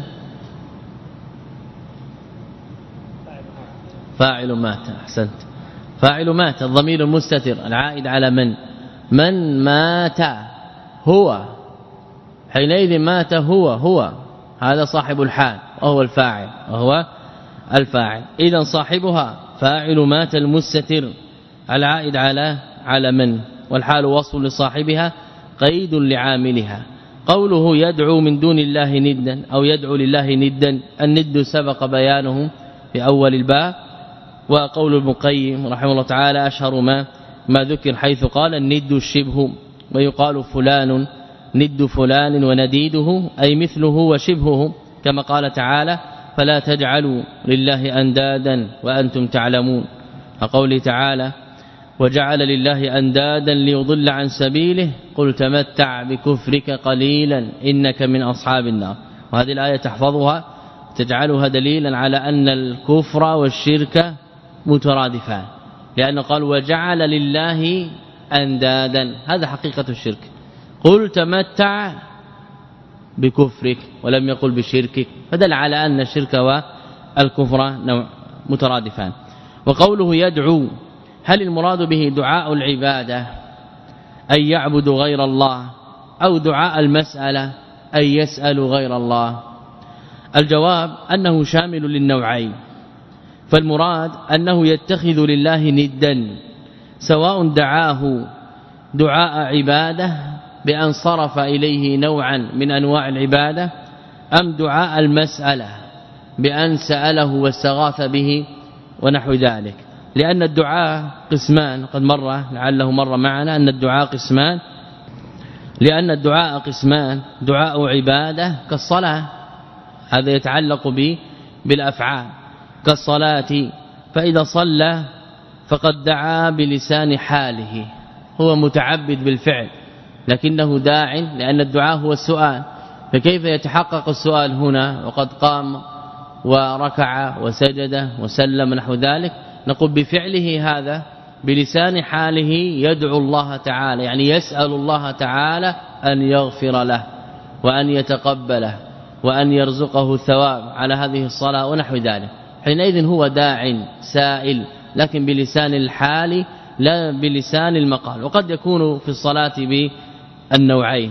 فاعل مات احسنت فاعل مات الضمير المستتر العائد على من من مات هو حينئذ مات هو هو هذا صاحب الحال وهو الفاعل وهو الفاعل. اذا صاحبها فاعل مات المستتر العائد على على من والحال وصف لصاحبها قيد لعاملها. قوله يدعو من دون الله ندا أو يدعو لله ندا الند سبق بيانه في أول الباب. وقول المقيم رحمه الله تعالى أشهر ما ما ذكر حيث قال الند الشبه ويقال فلان ند فلان ونديده أي مثله وشبهه كما قال تعالى فلا تجعلوا لله أندادا وأنتم تعلمون. وقوله تعالى وجعل لله أندادا ليضل عن سبيله قل تمتع بكفرك قليلا إنك من أصحاب النار. وهذه الآية تحفظها تجعلها دليلا على أن الكفر والشرك مترادفان لأنه قال وجعل لله أندادا هذا حقيقة الشرك. قل تمتع بكفرك ولم يقل بشركك فدل على أن الشرك والكفر مترادفان. وقوله يدعو هل المراد به دعاء العبادة أن يعبد غير الله أو دعاء المسألة أن يسأل غير الله؟ الجواب أنه شامل للنوعين فالمراد أنه يتخذ لله ندا سواء دعاه دعاء عبادة بأن صرف إليه نوعا من أنواع العبادة أم دعاء المسألة بأن سأله واستغاث به ونحو ذلك. لأن الدعاء قسمان قد مر لعله مر معنا أن الدعاء قسمان لأن الدعاء قسمان دعاء عبادة كالصلاة هذا يتعلق به بالأفعال كالصلاة، فإذا صلى فقد دعا بلسان حاله، هو متعبد بالفعل لكنه داع، لأن الدعاء هو السؤال، فكيف يتحقق السؤال هنا وقد قام وركع وسجد وسلم نحو ذلك؟ نقول بفعله هذا بلسان حاله يدعو الله تعالى، يعني يسأل الله تعالى أن يغفر له وأن يتقبله وأن يرزقه الثواب على هذه الصلاة ونحو ذلك. حينئذ هو داع سائل لكن بلسان الحال لا بلسان المقال. وقد يكون في الصلاة بالنوعين،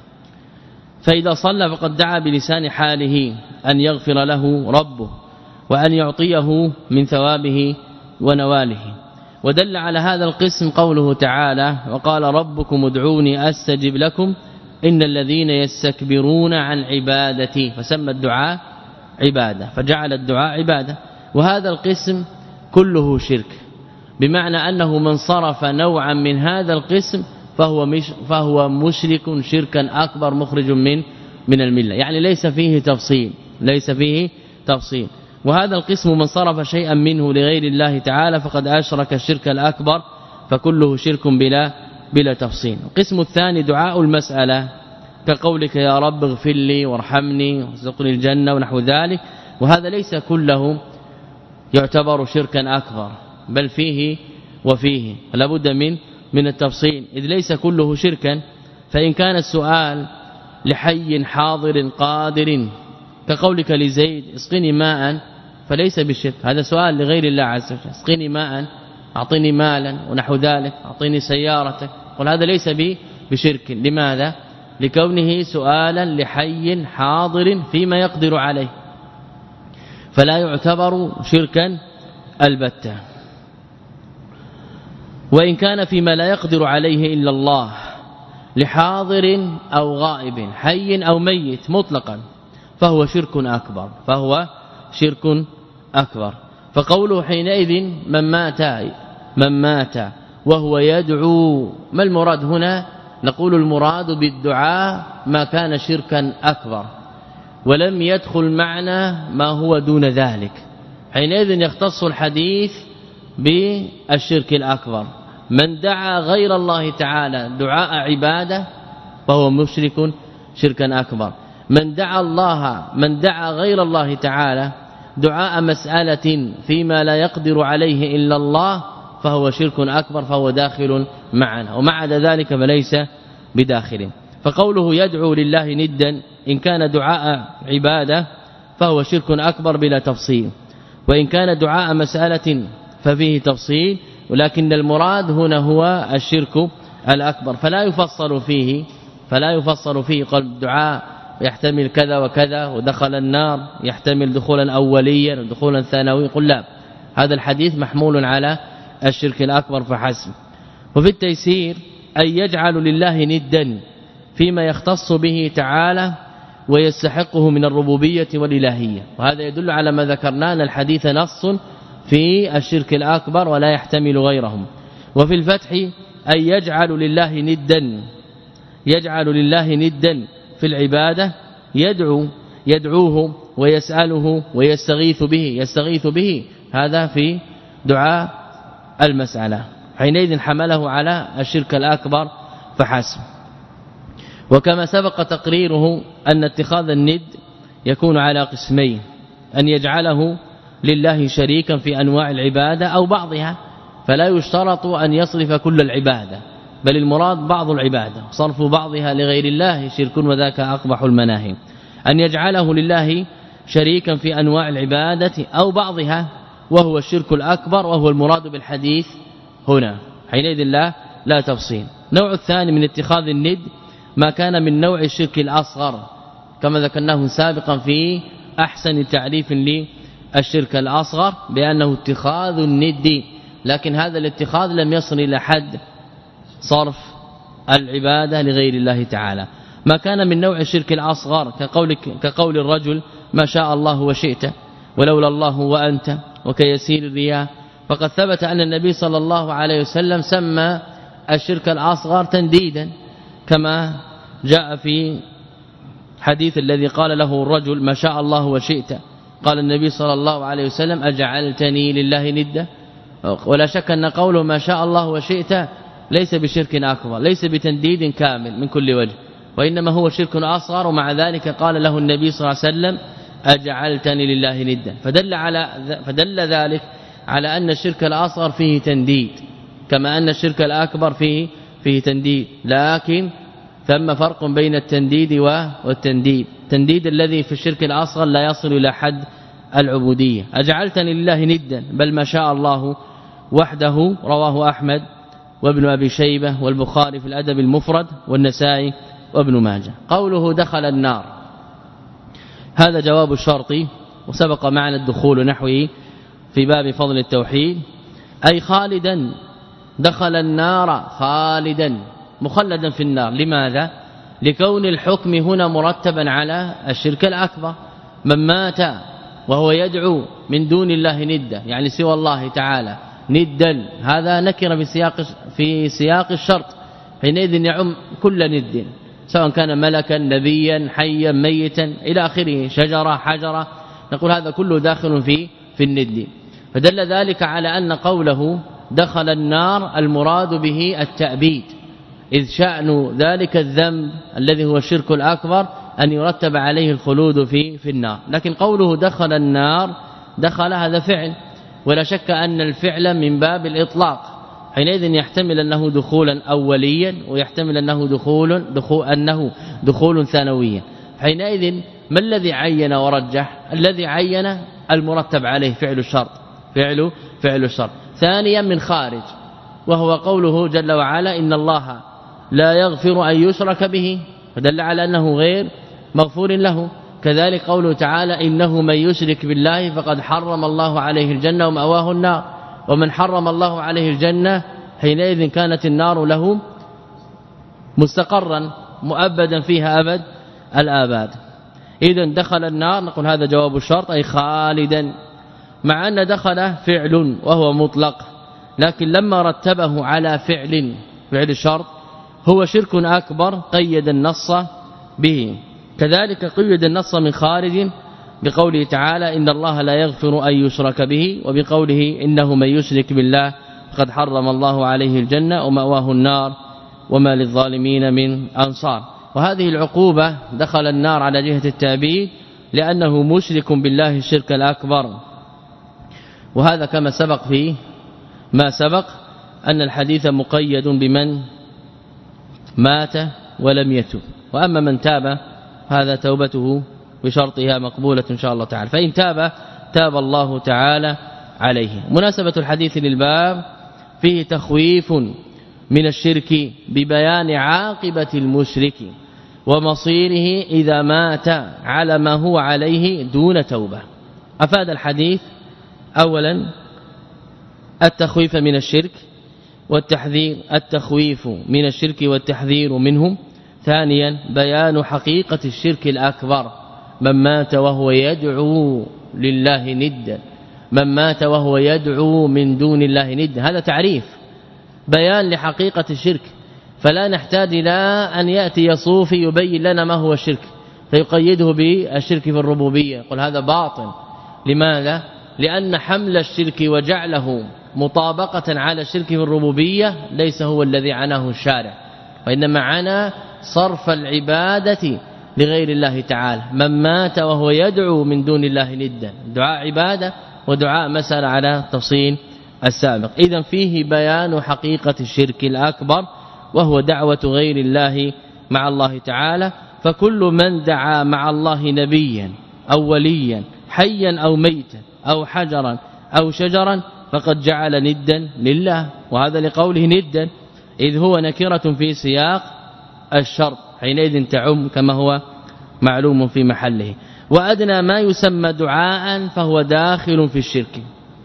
فإذا صلى فقد دعا بلسان حاله أن يغفر له ربه وأن يعطيه من ثوابه ونواله. ودل على هذا القسم قوله تعالى: وقال ربكم ادعوني أستجب لكم إن الذين يستكبرون عن عبادتي، فسمى الدعاء عبادة، فجعل الدعاء عبادة. وهذا القسم كله شرك، بمعنى أنه من صرف نوعا من هذا القسم فهو مش فهو مشرك شركا أكبر مخرج من من الملة، يعني ليس فيه تفصيل ليس فيه تفصيل. وهذا القسم من صرف شيئا منه لغير الله تعالى فقد أشرك الشرك الأكبر، فكله شرك بلا بلا تفصيل. القسم الثاني دعاء المسألة كقولك يا رب اغفر لي وارحمني وارزقني الجنة ونحو ذلك، وهذا ليس كله يعتبر شركا أكبر، بل فيه وفيه، لا بد من من التفصيل، إذ ليس كله شركا. فإن كان السؤال لحي حاضر قادر كقولك لزيد اسقني ماء فليس بالشرك، هذا سؤال لغير الله عز وجل، اسقني ماء، اعطني مالا ونحو ذلك، اعطني سيارتك، قل هذا ليس بشرك. لماذا؟ لكونه سؤالا لحي حاضر فيما يقدر عليه، فلا يعتبر شركا البتة. وإن كان فيما لا يقدر عليه إلا الله لحاضر أو غائب حي أو ميت مطلقا فهو شرك أكبر فهو شرك أكبر. فقوله حينئذ من مات من مات وهو يدعو، ما المراد هنا؟ نقول المراد بالدعاء ما كان شركا أكبر، ولم يدخل معنا ما هو دون ذلك، حينئذ يختص الحديث بالشرك الأكبر. من دعا غير الله تعالى دعاء عبادة فهو مشرك شركا أكبر. من دعا الله من دعا غير الله تعالى دعاء مسألة فيما لا يقدر عليه إلا الله فهو شرك أكبر، فهو داخل معنا، ومع عدا ذلك فليس بداخل. فقوله يدعو لله ندا إن كان دعاء عبادة فهو شرك أكبر بلا تفصيل، وإن كان دعاء مسألة ففيه تفصيل، ولكن المراد هنا هو الشرك الأكبر، فلا يفصل فيه فلا يفصل فيه قال دعاء يحتمل كذا وكذا، ودخل النار يحتمل دخولا أوليا ودخولا ثانويا، قل لا، هذا الحديث محمول على الشرك الأكبر فحسب. وفي التيسير أن يجعل لله ندا فيما يختص به تعالى ويستحقه من الربوبية والإلهية، وهذا يدل على ما ذكرنا أن الحديث نص في الشرك الأكبر ولا يحتمل غيرهم. وفي الفتح أن يجعل لله ندا يجعل لله ندا في العبادة، يدعو يدعوه ويسأله ويستغيث به يستغيث به هذا في دعاء المسألة، حينئذ حمله على الشرك الأكبر فحسب. وكما سبق تقريره أن اتخاذ الند يكون على قسمين: أن يجعله لله شريكا في أنواع العبادة أو بعضها، فلا يشترط أن يصرف كل العبادة، بل المراد بعض العبادة، صرف بعضها لغير الله شرك وذاك أقبح المناهي. أن يجعله لله شريكا في أنواع العبادة أو بعضها وهو الشرك الأكبر، وهو المراد بالحديث هنا، حينئذ لا لا تفصيل. نوع الثاني من اتخاذ الند ما كان من نوع الشرك الأصغر، كما ذكرناه سابقا في أحسن تعريف للشرك الأصغر بأنه اتخاذ الند، لكن هذا الاتخاذ لم يصل إلى حد صرف العبادة لغير الله تعالى. ما كان من نوع الشرك الأصغر كقولك كقول الرجل ما شاء الله وشئت ولولا الله وأنت وكيسير الرياء، فقد ثبت أن النبي صلى الله عليه وسلم سمى الشرك الأصغر تنديدا، كما جاء في حديث الذي قال له الرجل ما شاء الله وشئت، قال النبي صلى الله عليه وسلم أجعلتني لله ندا. ولا شك أن قوله ما شاء الله وشئت ليس بشرك أكبر، ليس بتنديد كامل من كل وجه، وإنما هو شرك أصغر، ومع ذلك قال له النبي صلى الله عليه وسلم أجعلتني لله ندا، فدل على فدل ذلك على أن الشرك الأصغر فيه تنديد كما أن الشرك الأكبر فيه فيه تنديد، لكن ثم فرق بين التنديد والتنديد. التنديد الذي في الشرك الأصغر لا يصل إلى حد العبودية. أجعلتني لله ندا بل ما شاء الله وحده، رواه أحمد وابن أبي شيبة والبخاري في الأدب المفرد والنسائي وابن ماجه. قوله دخل النار هذا جواب الشرط، وسبق معنا الدخول نحوه في باب فضل التوحيد، أي خالدا، دخل النار خالدا مخلدا في النار. لماذا؟ لكون الحكم هنا مرتبا على الشرك الأكبر. من مات وهو يدعو من دون الله ندا، يعني سوى الله تعالى ندا، هذا نكر في سياق في سياق الشرط، حينئذ يعم كل ند، سواء كان ملكا نبيا حيا ميتا إلى آخره، شجرة حجرة، نقول هذا كله داخل في في الند. فدل ذلك على أن قوله دخل النار المراد به التأبيد، إذ شأن ذلك الذنب الذي هو الشرك الأكبر أن يرتب عليه الخلود في في النار. لكن قوله دخل النار، دخل هذا فعل، ولا شك أن الفعل من باب الإطلاق، حينئذ يحتمل أنه دخولا أوليا ويحتمل أنه دخول دخول أنه دخول ثانويا. حينئذ ما الذي عين ورجح؟ الذي عين المرتب عليه فعل الشرط، فعل فعل الشرط. ثانيا من خارج، وهو قوله جل وعلا إن الله لا يغفر أن يشرك به، فدل على أنه غير مغفور له. كذلك قوله تعالى إنه من يشرك بالله فقد حرم الله عليه الجنة ومأواه النار، ومن حرم الله عليه الجنة حينئذ كانت النار له مستقرا مؤبدا فيها أبد الآباد. إذن دخل النار، نقول هذا جواب الشرط أي خالدا، مع أن دخل فعل وهو مطلق، لكن لما رتبه على فعل فعل الشرط هو شرك أكبر قيد النص به. كذلك قيد النص من خارج بقوله تعالى إن الله لا يغفر أن يشرك به، وبقوله إنه من يشرك بالله فقد حرم الله عليه الجنة ومأواه النار وما للظالمين من أنصار. وهذه العقوبة دخل النار على جهة التأبيد لأنه مشرك بالله الشرك الأكبر. وهذا كما سبق فيه ما سبق أن الحديث مقيد بمن مات ولم يتب، وأما من تاب هذا توبته بشرطها مقبولة إن شاء الله تعالى، فإن تاب تاب الله تعالى عليه. مناسبة الحديث للباب فيه تخويف من الشرك ببيان عاقبة المشرك ومصيره إذا مات على ما هو عليه دون توبة. أفاد الحديث أولا التخويف من الشرك والتحذير، التخويف من الشرك والتحذير منهم. ثانيا بيان حقيقة الشرك الأكبر، من مات وهو يدعو لله ندا، من مات وهو يدعو من دون الله ندا، هذا تعريف بيان لحقيقة الشرك، فلا نحتاج إلى أن يأتي صوفي يبين لنا ما هو الشرك فيقيده بالشرك في الربوبية، يقول هذا باطل. لماذا؟ لأن حمل الشرك وجعله مطابقة على الشرك في الربوبية ليس هو الذي عناه الشارع، وإنما عنا صرف العبادة لغير الله تعالى. من مات وهو يدعو من دون الله ندا، دعاء عبادة ودعاء مسألة على تفصيل السابق. إذن فيه بيان حقيقة الشرك الأكبر وهو دعوة غير الله مع الله تعالى. فكل من دعا مع الله نبيا أو وليا حيا أو ميتا أو حجرا أو شجرا فقد جعل ندا لله، وهذا لقوله ندا إذ هو نكرة في سياق الشرط، حينئذ تعم كما هو معلوم في محله. وأدنى ما يسمى دعاء فهو داخل في الشرك،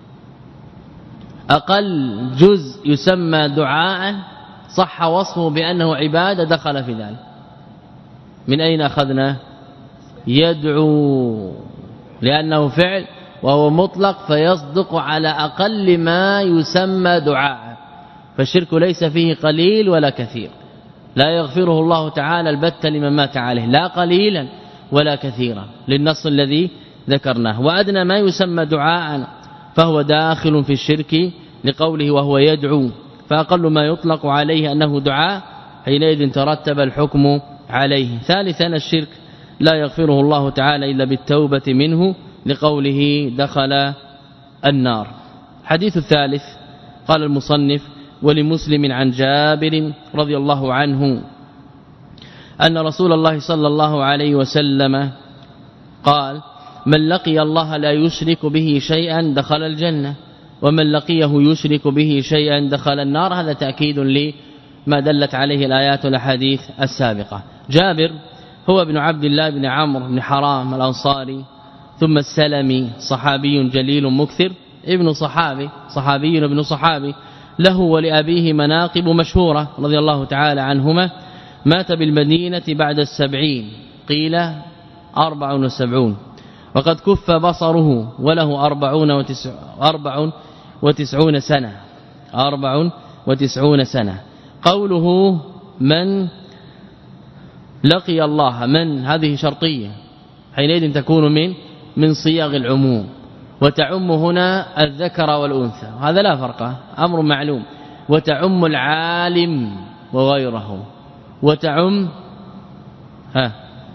أقل جزء يسمى دعاء صح وصفه بأنه عبادة دخل في ذلك. من أين أخذنا؟ يدعو، لأنه فعل وهو مطلق فيصدق على أقل ما يسمى دعاء، فالشرك ليس فيه قليل ولا كثير، لا يغفره الله تعالى البتة لمن مات عليه، لا قليلا ولا كثيرا للنص الذي ذكرناه. وأدنى ما يسمى دعاء فهو داخل في الشرك لقوله وهو يدعو، فأقل ما يطلق عليه أنه دعاء حينئذ ترتب الحكم عليه. ثالثا الشرك لا يغفره الله تعالى إلا بالتوبة منه لقوله دخل النار. الحديث الثالث قال المصنف ولمسلم عن جابر رضي الله عنه أن رسول الله صلى الله عليه وسلم قال من لقي الله لا يشرك به شيئا دخل الجنة ومن لقيه يشرك به شيئا دخل النار. هذا تأكيد لما دلت عليه الآيات والأحاديث السابقة. جابر هو ابن عبد الله بن عمرو بن حرام الأنصاري ثم السلمي، صحابي جليل مكثر، ابن صحابي صحابي ابن صحابي، له ولأبيه مناقب مشهورة رضي الله تعالى عنهما. مات بالمدينة بعد السبعين، قيل أربع وسبعون، وقد كف بصره وله أربعون وتسع أربع وتسعون سنة أربع وتسعون سنة. قوله من لقي الله، من هذه شرطية حينئذ تكون من من صيغ العموم، وتعم هنا الذكر والأنثى، هذا لا فرق، أمر معلوم. وتعم العالم وغيره، وتعم ها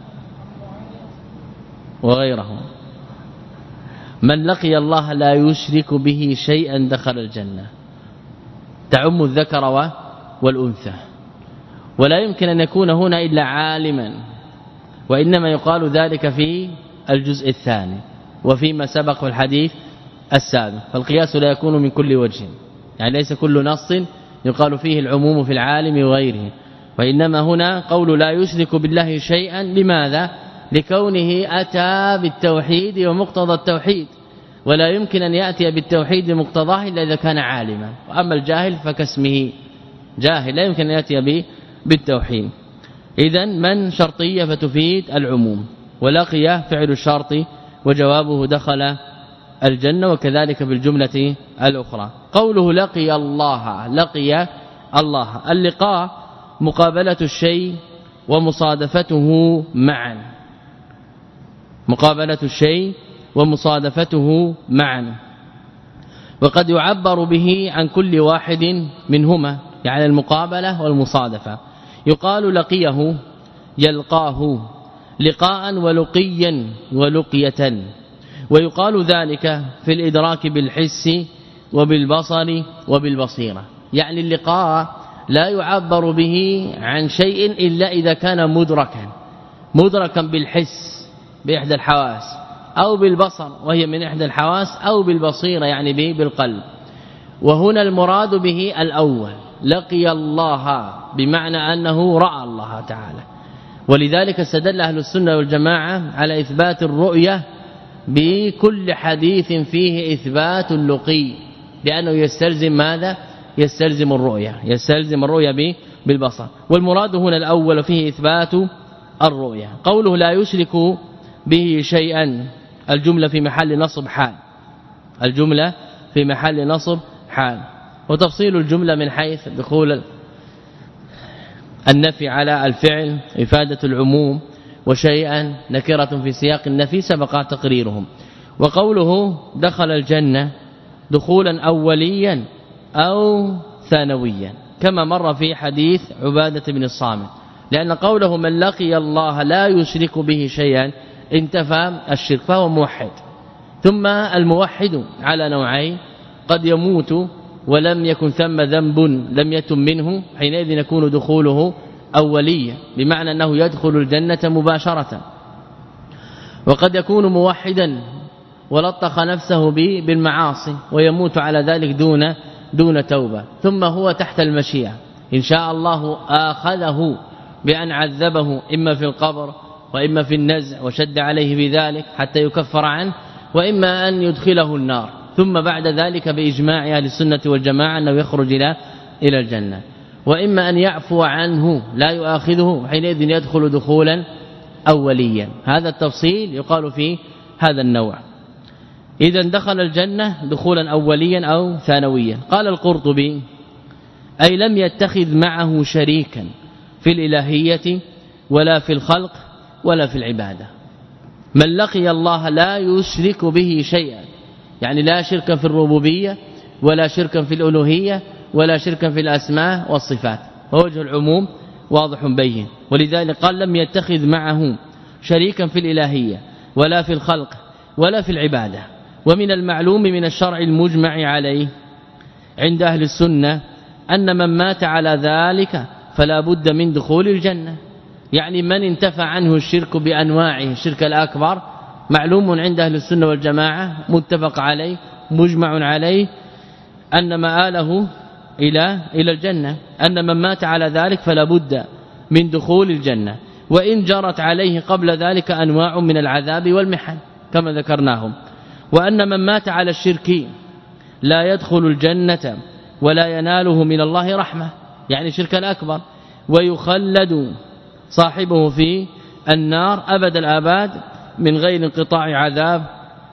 وغيره. من لقي الله لا يشرك به شيئا دخل الجنة، تعم الذكر والأنثى، ولا يمكن أن يكون هنا إلا عالما، وإنما يقال ذلك في الجزء الثاني وفيما سبق الحديث السابق. فالقياس لا يكون من كل وجه، يعني ليس كل نص يقال فيه العموم في العالم وغيره، وإنما هنا قول لا يشرك بالله شيئا. لماذا؟ لكونه أتى بالتوحيد ومقتضى التوحيد، ولا يمكن أن يأتي بالتوحيد مقتضاه إلا إذا كان عالما، وأما الجاهل فكاسمه جاهل لا يمكن أن يأتي به بالتوحيد. إذن من شرطية فتفيد العموم، ولقي فعل الشرط وجوابه دخل الجنة، وكذلك بالجملة الأخرى. قوله لقي الله، لقي الله، اللقاء مقابلة الشيء ومصادفته معا، مقابلة الشيء ومصادفته معا، وقد يعبر به عن كل واحد منهما، يعني المقابلة والمصادفة. يقال لقيه يلقاه لقاء ولقيا ولقية، ويقال ذلك في الإدراك بالحس وبالبصر وبالبصيرة. يعني اللقاء لا يعبر به عن شيء إلا إذا كان مدركا مدركا بالحس بإحدى الحواس، أو بالبصر وهي من إحدى الحواس، أو بالبصيرة يعني به بالقلب. وهنا المراد به الأول، لقي الله بمعنى أنه رأى الله تعالى. ولذلك استدل أهل السنة والجماعة على إثبات الرؤية بكل حديث فيه إثبات اللقي، لأنه يستلزم ماذا؟ يستلزم الرؤية يستلزم الرؤية بالبصر. والمراد هنا الأول فيه إثبات الرؤية. قوله لا يشرك به شيئا، الجملة في محل نصب حال، الجملة في محل نصب حال. وتفصيل الجملة من حيث دخول النفي على الفعل إفادة العموم، وشيئا نكرة في سياق النفي سبق تقريرهم. وقوله دخل الجنة دخولا أوليا أو ثانويا كما مر في حديث عبادة بن الصامت، لأن قوله من لقي الله لا يشرك به شيئا انتفى الشرك فهو موحد. ثم الموحد على نوعين، قد يموت ولم يكن ثم ذنب لم يتم منه، حينئذ يكون دخوله أولية بمعنى أنه يدخل الجنة مباشرة. وقد يكون موحدا ولطخ نفسه بالمعاصي ويموت على ذلك دون دون توبة، ثم هو تحت المشيئة، إن شاء الله آخذه بأن عذبه إما في القبر وإما في النزع وشد عليه بذلك حتى يكفر عنه، وإما أن يدخله النار، ثم بعد ذلك بإجماع أهل السنة والجماعة أنه يخرج إلى إلى الجنة، وإما أن يعفو عنه لا يؤاخذه، حينئذ يدخل دخولا أوليا. هذا التفصيل يقال فيه هذا النوع. إذا دخل الجنة دخولا أوليا أو ثانويا. قال القرطبي أي لم يتخذ معه شريكا في الإلهية ولا في الخلق ولا في العبادة، من لقي الله لا يشرك به شيئا، يعني لا شركا في الربوبية ولا شركا في الألوهية ولا شركا في الأسماء والصفات، فوجه العموم واضح بين. ولذلك قال لم يتخذ معه شريكا في الإلهية ولا في الخلق ولا في العبادة. ومن المعلوم من الشرع المجمع عليه عند أهل السنة أن من مات على ذلك فلا بد من دخول الجنة، يعني من انتفى عنه الشرك بأنواعه، الشرك الأكبر معلوم عند أهل السنة والجماعة متفق عليه مجمع عليه أن مآله إلى إلى الجنة، أن من مات على ذلك فلا بد من دخول الجنة، وإن جرت عليه قبل ذلك أنواع من العذاب والمحن كما ذكرناهم. وأن من مات على الشرك لا يدخل الجنة ولا يناله من الله رحمة، يعني شرك الأكبر، ويخلد صاحبه في النار أبد الآباد من غير انقطاع عذاب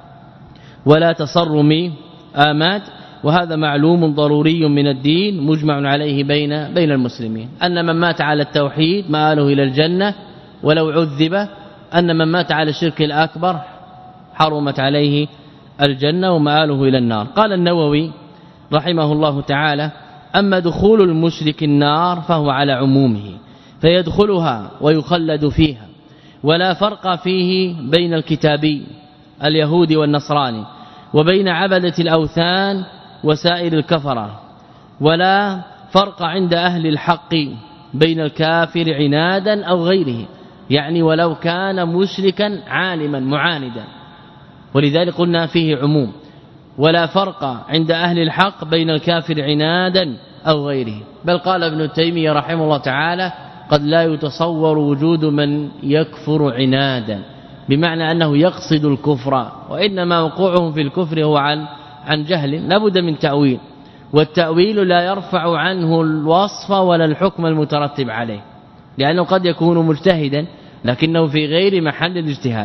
ولا تصرم آمات. وهذا معلوم ضروري من الدين مجمع عليه بين بين المسلمين، أن من مات على التوحيد مآله إلى الجنة ولو عذب، أن من مات على الشرك الأكبر حرمت عليه الجنة ومآله إلى النار. قال النووي رحمه الله تعالى: أما دخول المشرك النار فهو على عمومه، فيدخلها ويخلد فيها، ولا فرق فيه بين الكتابي اليهودي والنصراني وبين عبدة الأوثان وسائر الكفرة، ولا فرق عند أهل الحق بين الكافر عنادا أو غيره، يعني ولو كان مشركا عالما معاندا، ولذلك قلنا فيه عموم. ولا فرق عند أهل الحق بين الكافر عنادا أو غيره، بل قال ابن تيمية رحمه الله تعالى: قد لا يتصور وجود من يكفر عنادا، بمعنى أنه يقصد الكفر، وإنما وقوعه في الكفر هو عن عن جهل، لابد من تأويل، والتأويل لا يرفع عنه الوصف ولا الحكم المترتب عليه، لأنه قد يكون مجتهدا لكنه في غير محل الاجتهاد.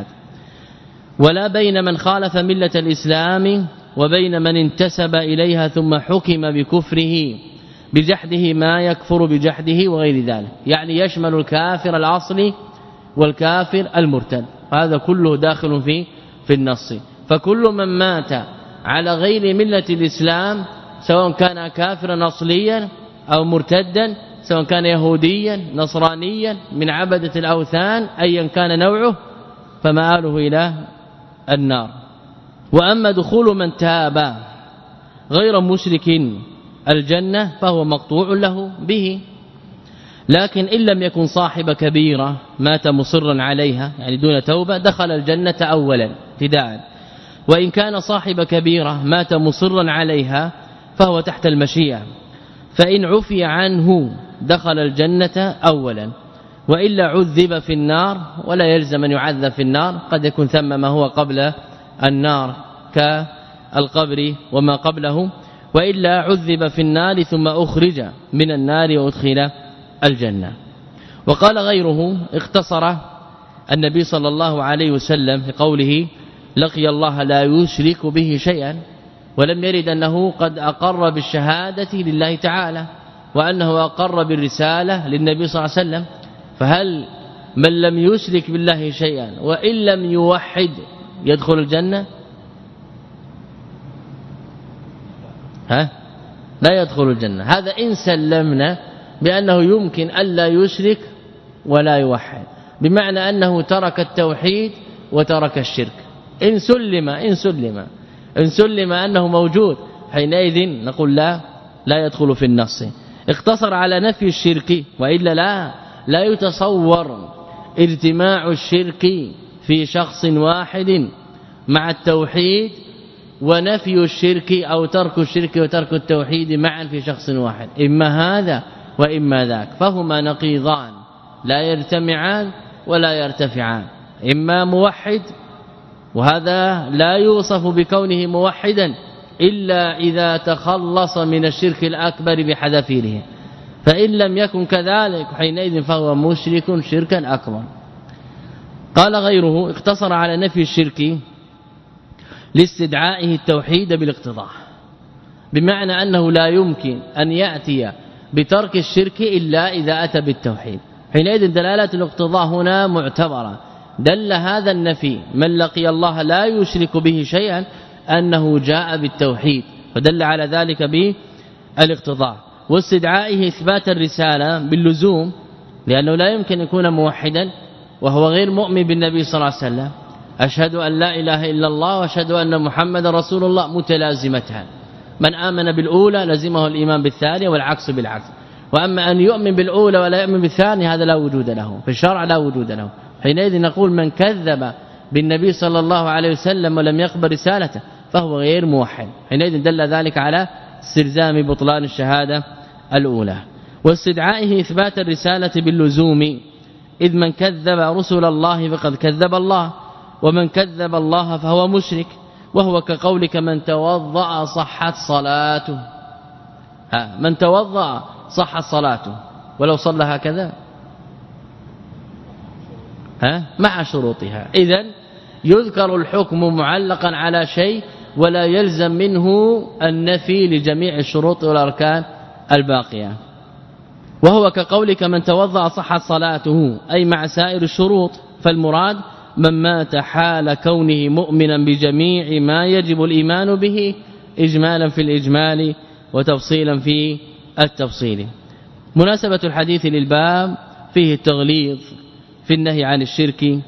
ولا بين من خالف ملة الإسلام وبين من انتسب إليها ثم حكم بكفره بجحده ما يكفر بجحده وغير ذلك، يعني يشمل الكافر الأصلي والكافر المرتد، هذا كله داخل في في النص. فكل من مات على غير ملة الإسلام سواء كان كافرا أصليا أو مرتدا، سواء كان يهوديا نصرانيا من عبدة الأوثان أيا كان نوعه، فمآله إلى النار. وأما دخول من تاب غير مشرك الجنة فهو مقطوع له به، لكن إن لم يكن صاحب كبيرة مات مصرا عليها يعني دون توبة دخل الجنة أولا ابتداء، وإن كان صاحب كبيرة مات مصرا عليها فهو تحت المشيئة، فإن عفي عنه دخل الجنة أولا، وإلا عذب في النار، ولا يلزم أن يعذب في النار، قد يكون ثم ما هو قبل النار كالقبر وما قبله، وإلا عذب في النار ثم أخرج من النار وأدخل الجنة. وقال غيره اختصر النبي صلى الله عليه وسلم في قوله: لقي الله لا يشرك به شيئا، ولم يرد أنه قد أقر بالشهادة لله تعالى وأنه أقر بالرسالة للنبي صلى الله عليه وسلم. فهل من لم يشرك بالله شيئا وإن لم يوحد يدخل الجنة؟ ها؟ لا يدخل الجنة. هذا إن سلمنا بأنه يمكن ألا يشرك ولا يوحد، بمعنى أنه ترك التوحيد وترك الشرك. إن سلم إن سلم إن سلم أنه موجود، حينئذ نقول لا لا يدخل في النص. اقتصر على نفي الشرك، وإلا لا لا يتصور اجتماع الشرك في شخص واحد مع التوحيد، ونفي الشرك أو ترك الشرك وترك التوحيد معا في شخص واحد، إما هذا وإما ذاك، فهما نقيضان لا يجتمعان ولا يرتفعان، إما موحد، وهذا لا يوصف بكونه موحدا إلا إذا تخلص من الشرك الأكبر بحذافيره، فإن لم يكن كذلك حينئذ فهو مشرك شركا أكبر. قال غيره اقتصر على نفي الشرك لاستدعائه التوحيد بالاقتضاء، بمعنى أنه لا يمكن أن يأتي بترك الشرك إلا إذا أتى بالتوحيد، حينئذ دلالة الاقتضاء هنا معتبرة، دل هذا النفي من لقي الله لا يشرك به شيئا أنه جاء بالتوحيد، فدل على ذلك بالاقتضاء. واستدعائه إثبات الرسالة باللزوم، لأنه لا يمكن يكون موحدا وهو غير مؤمن بالنبي صلى الله عليه وسلم. أشهد أن لا إله إلا الله وأشهد أن محمد رسول الله متلازمتان، من آمن بالأولى لزمه الإيمان بالثانية والعكس بالعكس. وأما أن يؤمن بالأولى ولا يؤمن بالثانية هذا لا وجود له في الشرع، لا وجود له. حينئذ نقول من كذب بالنبي صلى الله عليه وسلم ولم يقبل رسالته فهو غير موحد. حينئذ دل ذلك على استلزام بطلان الشهادة الأولى. واستدعائه إثبات الرسالة باللزوم، إذ من كذب رسل الله فقد كذب الله، ومن كذب الله فهو مشرك، وهو كقولك من توضأ صحت صلاته. ها من توضأ صحت صلاته ولو صلى هكذا ها مع شروطها. إذن يذكر الحكم معلقا على شيء ولا يلزم منه النفي لجميع الشروط والأركان الباقية. وهو كقولك من توضأ صحت صلاته، أي مع سائر الشروط. فالمراد من مات حال كونه مؤمنا بجميع ما يجب الإيمان به إجمالا في الإجمال وتفصيلا في التفصيل. مناسبة الحديث للباب فيه التغليظ في النهي عن الشرك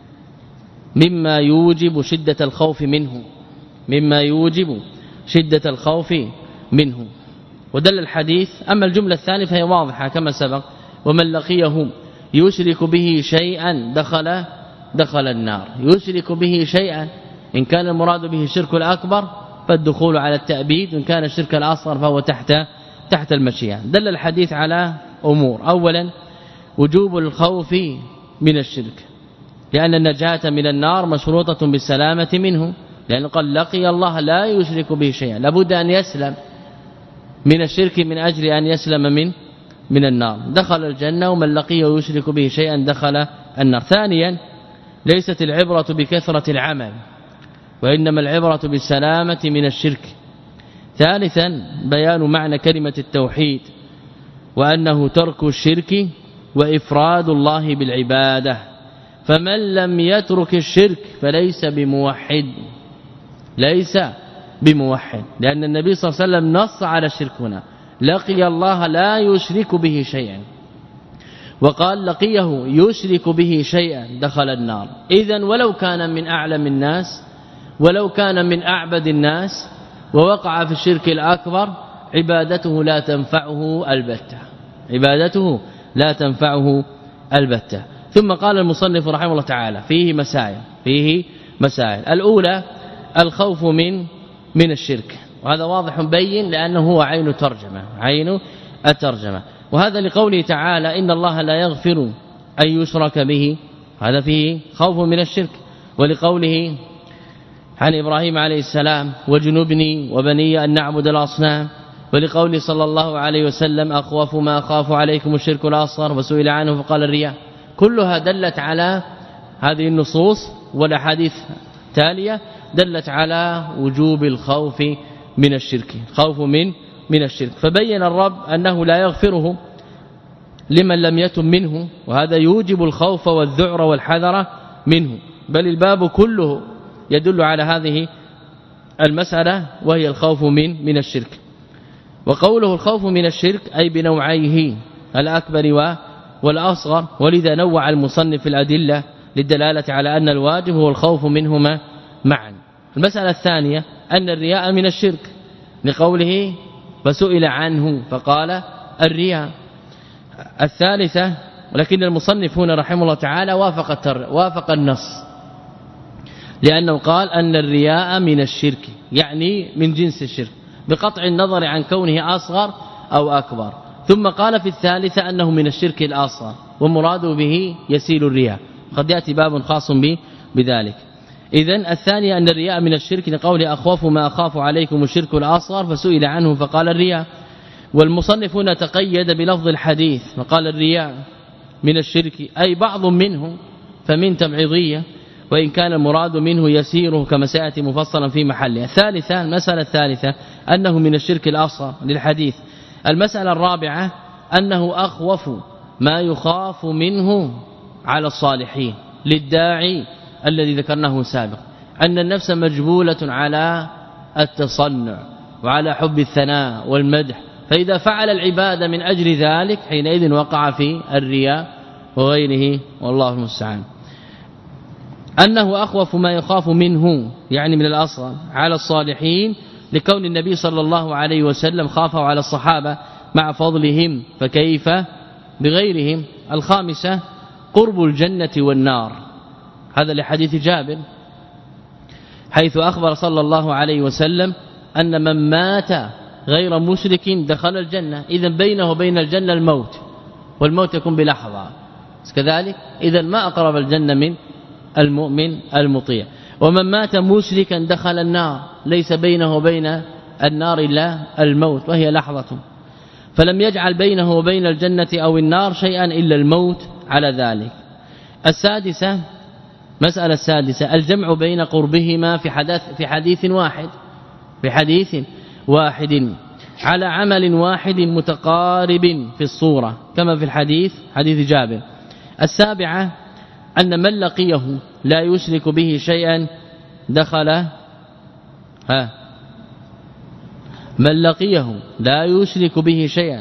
مما يوجب شدة الخوف منه مما يوجب شدة الخوف منه. ودل الحديث. أما الجملة الثانية فهي واضحة كما سبق: ومن لقيه يشرك به شيئا دخل دخل النار. يشرك به شيئا، إن كان المراد به الشرك الأكبر فالدخول على التأبيد، وإن كان الشرك الأصغر فهو تحت تحت المشيئة. دل الحديث على أمور: أولا وجوب الخوف من الشرك، لأن النجاة من النار مشروطة بالسلامة منه، لأنه قال لقي الله لا يشرك به شيئا، لابد أن يسلم من الشرك من أجل أن يسلم من من النار. دخل الجنة، ومن لقيه يشرك به شيئا دخل النار. ثانيا ليست العبرة بكثرة العمل، وإنما العبرة بالسلامة من الشرك. ثالثا بيان معنى كلمة التوحيد، وأنه ترك الشرك وإفراد الله بالعبادة. فمن لم يترك الشرك فليس بموحد ليس بموحد لأن النبي صلى الله عليه وسلم نص على الشرك هنا: لقي الله لا يشرك به شيئا، وقال لقيه يشرك به شيئا دخل النار. إذن ولو كان من أعلم الناس، ولو كان من أعبد الناس، ووقع في الشرك الأكبر، عبادته لا تنفعه البتة عبادته لا تنفعه البتة. ثم قال المصنف رحمه الله تعالى: فيه مسائل فيه مسائل الأولى الخوف من من الشرك، وهذا واضح بين لأنه هو عين ترجمة عين الترجمة. وهذا لقوله تعالى: إن الله لا يغفر أن يشرك به، هذا فيه خوف من الشرك. ولقوله عن إبراهيم عليه السلام: وجنبني وبني أن نعبد الأصنام. ولقوله صلى الله عليه وسلم: أخوف ما أخاف عليكم الشرك الأصغر، وسئل عنه فقال الرياء. كلها دلت على هذه النصوص والأحاديث التالية دلت على وجوب الخوف من الشرك، خوف من من الشرك. فبين الرب أنه لا يغفره لمن لم يتم منه، وهذا يوجب الخوف والذعر والحذر منه، بل الباب كله يدل على هذه المسألة، وهي الخوف من من الشرك. وقوله الخوف من الشرك أي بنوعيه الأكبر والأصغر، ولذا نوع المصنف الأدلة للدلالة على أن الواجب هو الخوف منهما معا. المسألة الثانية أن الرياء من الشرك، لقوله فسئل عنه فقال الرياء. الثالثة، ولكن المصنف هنا رحمه الله تعالى وافق التر وافق النص، لأنه قال أن الرياء من الشرك، يعني من جنس الشرك، بقطع النظر عن كونه أصغر أو أكبر. ثم قال في الثالثة أنه من الشرك الأصغر، ومراده به يسيل الرياء، قد يأتي باب خاص به بذلك. إذن الثانية أن الرياء من الشرك، لقول أخوف ما أخاف عليكم الشرك الأصغر، فسئل عنه فقال الرياء. والمصنف هنا تقيد بلفظ الحديث فقال الرياء من الشرك، أي بعض منه، فمن تبعيضية، وإن كان المراد منه يسيره كما سيأتي مفصلا في محله. الثالثة المسألة الثالثة أنه من الشرك الأصغر للحديث. المسألة الرابعة أنه أخوف ما يخاف منه على الصالحين، للداعي الذي ذكرناه سابقا أن النفس مجبولة على التصنع وعلى حب الثناء والمدح، فإذا فعل العبادة من أجل ذلك حينئذ وقع في الرياء وغيره والله المستعان. أنه أخوف ما يخاف منه يعني من الأصل على الصالحين لكون النبي صلى الله عليه وسلم خافه على الصحابة مع فضلهم، فكيف بغيرهم. الخامسة قرب الجنة والنار، هذا لحديث جابر حيث أخبر صلى الله عليه وسلم أن من مات غير مشرك دخل الجنة، إذا بينه وبين الجنة الموت، والموت يكون بلحظة كذلك، إذا ما أقرب الجنة من المؤمن المطيع. ومن مات مشركا دخل النار، ليس بينه وبين النار إلا الموت وهي لحظة، فلم يجعل بينه وبين الجنة أو النار شيئا إلا الموت على ذلك. السادسة مسألة السادسة الجمع بين قربهما في حدث في حديث واحد في حديث واحد على عمل واحد متقارب في الصورة كما في الحديث حديث جابر. السابعة أن من لقيه لا يشرك به شيئا دخل ها من لقيه لا يشرك به شيئا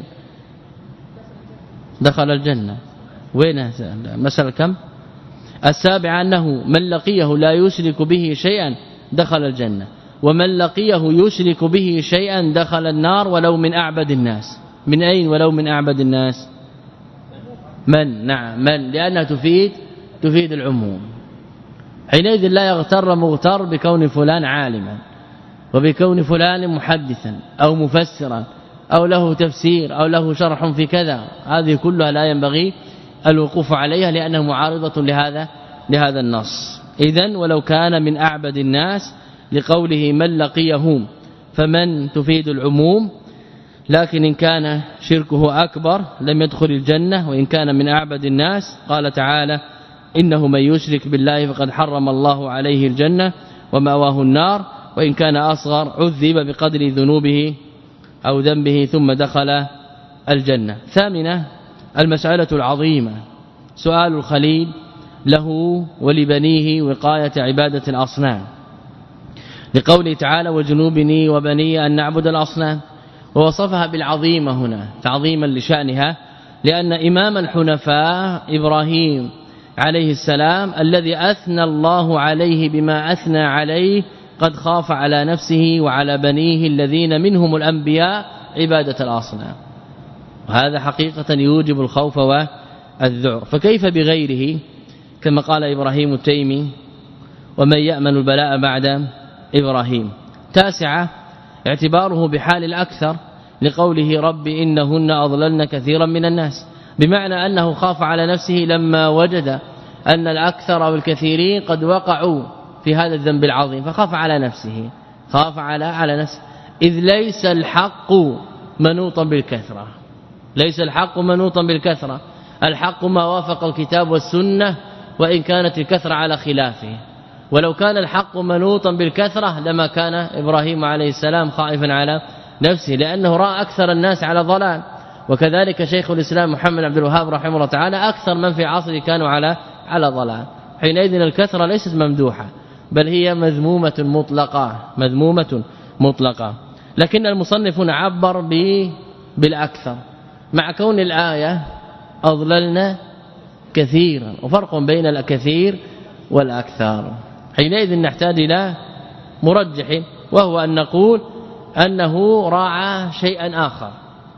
دخل الجنة. وين مسألة كم؟ السابعة أنه من لقيه لا يشرك به شيئا دخل الجنة، ومن لقيه يشرك به شيئا دخل النار ولو من أعبد الناس. من أين ولو من أعبد الناس؟ من نعم من لأنها تفيد تفيد العموم. حينئذ لا يغتر مغتر بكون فلان عالما وبكون فلان محدثا أو مفسرا أو له تفسير أو له شرح في كذا، هذه كلها لا ينبغي الوقوف عليها لأنها معارضة لهذا لهذا النص. إذن ولو كان من أعبد الناس لقوله من لقيهم، فمن تفيد العموم، لكن إن كان شركه أكبر لم يدخل الجنة. وإن كان من أعبد الناس قال تعالى إنه من يشرك بالله فقد حرم الله عليه الجنة ومأواه النار، وإن كان أصغر عذب بقدر ذنوبه أو ذنبه ثم دخل الجنة. ثامنة المسألة العظيمة سؤال الخليل له ولبنيه وقاية عبادة الأصنام، لقوله تعالى وجنوبني وبني أن نعبد الأصنام، ووصفها بالعظيمة هنا تعظيما لشأنها، لأن إمام الحنفاء إبراهيم عليه السلام الذي أثنى الله عليه بما أثنى عليه قد خاف على نفسه وعلى بنيه الذين منهم الأنبياء عبادة الأصنام، وهذا حقيقة يوجب الخوف والذعر. فكيف بغيره؟ كما قال إبراهيم التيمي ومن يأمن البلاء بعد إبراهيم. تاسعة اعتباره بحال الأكثر لقوله رب إنهن أضللن كثيرا من الناس، بمعنى أنه خاف على نفسه لما وجد أن الأكثر والكثيرين قد وقعوا في هذا الذنب العظيم، فخاف على نفسه خاف على على نفسه إذ ليس الحق منوطا بالكثرة، ليس الحق منوطا بالكثرة، الحق ما وافق الكتاب والسنة وإن كانت الكثرة على خلافه. ولو كان الحق منوطا بالكثرة لما كان إبراهيم عليه السلام خائفا على نفسه، لأنه رأى أكثر الناس على ضلال. وكذلك شيخ الإسلام محمد عبد الوهاب رحمه الله تعالى أكثر من في عصره كانوا على على ضلال. حينئذ الكثرة ليست ممدوحة بل هي مذمومة مطلقة مذمومة مطلقة. لكن المصنف عبر بالأكثر مع كون الآية أضللنا كثيرا، وفرق بين الكثير والأكثر. حينئذ نحتاج إلى مرجح، وهو أن نقول أنه راعى شيئا آخر،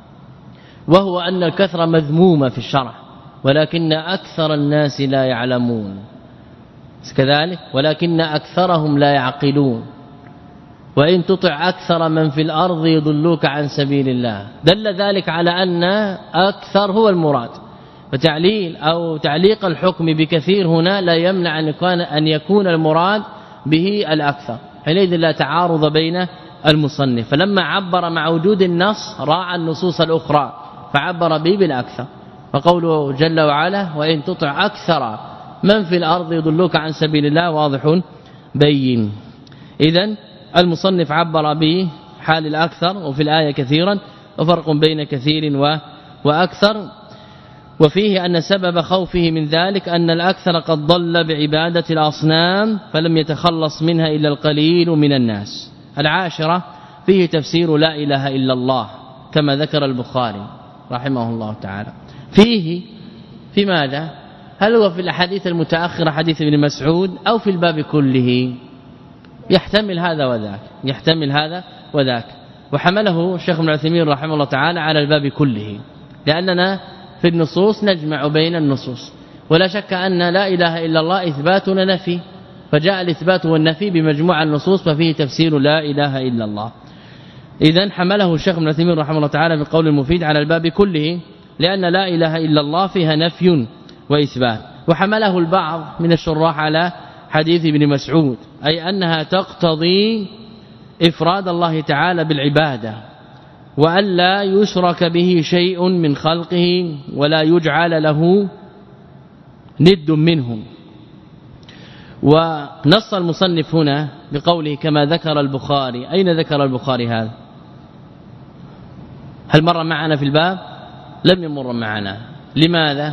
وهو أن الكثرة مذمومة في الشرع، ولكن أكثر الناس لا يعلمون كذلك، ولكن أكثرهم لا يعقلون. وإن تطع أكثر من في الأرض يضلوك عن سبيل الله، دل ذلك على أن أكثر هو المراد. فتعليل أو تعليق الحكم بكثير هنا لا يمنع أن يكون أن يكون المراد به الأكثر، حينئذ لا تعارض بين المصنف. فلما عبر مع وجود النص راعى النصوص الأخرى فعبر به بالأكثر. فقوله جل وعلا وإن تطع أكثر من في الأرض يضلوك عن سبيل الله واضح بين. إذن المصنف عبر به حال الأكثر وفي الآية كثيرا، وفرق بين كثير وأكثر. وفيه أن سبب خوفه من ذلك أن الأكثر قد ضل بعبادة الأصنام فلم يتخلص منها إلا القليل من الناس. العاشرة فيه تفسير لا إله إلا الله كما ذكر البخاري رحمه الله تعالى. فيه في ماذا؟ هل هو في الأحاديث المتأخرة حديث ابن مسعود أو في الباب كله؟ يحتمل هذا وذاك يحتمل هذا وذاك وحمله الشيخ ابن عثيمين رحمه الله تعالى على الباب كله، لأننا في النصوص نجمع بين النصوص، ولا شك أن لا إله إلا الله إثبات ونفي، فجاء الإثبات والنفي بمجموع النصوص ففيه تفسير لا إله إلا الله. إذن حمله الشيخ ابن عثيمين رحمه الله تعالى بقول المفيد على الباب كله، لأن لا إله إلا الله فيها نفي وإثبات. وحمله البعض من الشراح على حديث ابن مسعود، أي أنها تقتضي إفراد الله تعالى بالعبادة وأن لا يشرك به شيء من خلقه ولا يجعل له ند منهم. ونص المصنف هنا بقوله كما ذكر البخاري. أين ذكر البخاري هذا؟ هل مر معنا في الباب؟ لم يمر معنا. لماذا؟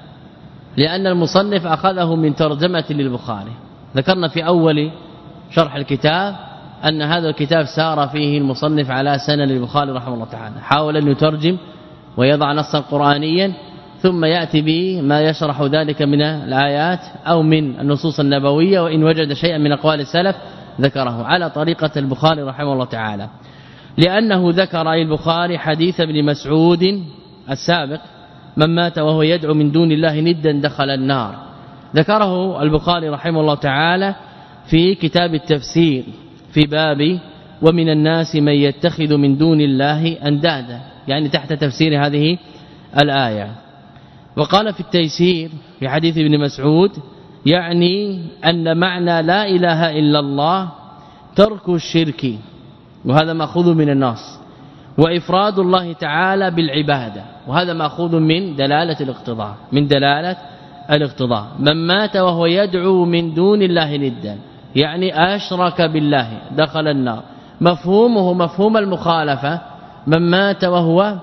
لأن المصنف أخذه من ترجمة للبخاري. ذكرنا في أول شرح الكتاب أن هذا الكتاب سار فيه المصنف على سنن البخاري رحمه الله تعالى، حاول أن يترجم ويضع نصا قرآنيا ثم يأتي به ما يشرح ذلك من الآيات أو من النصوص النبوية، وإن وجد شيئا من أقوال السلف ذكره على طريقة البخاري رحمه الله تعالى، لأنه ذكر أي البخاري حديث ابن مسعود السابق من مات وهو يدعو من دون الله ندا دخل النار. ذكره البخاري رحمه الله تعالى في كتاب التفسير في باب ومن الناس من يتخذ من دون الله أندادا، يعني تحت تفسير هذه الآية. وقال في التيسير في حديث ابن مسعود يعني أن معنى لا إله إلا الله ترك الشرك، وهذا مأخوذ من النص، وإفراد الله تعالى بالعبادة، وهذا مأخوذ من دلالة الاقتضاء من دلالة الاقتضاء. من مات وهو يدعو من دون الله ندا يعني أشرك بالله دخل النار. مفهومه مفهوم المخالفة، من مات وهو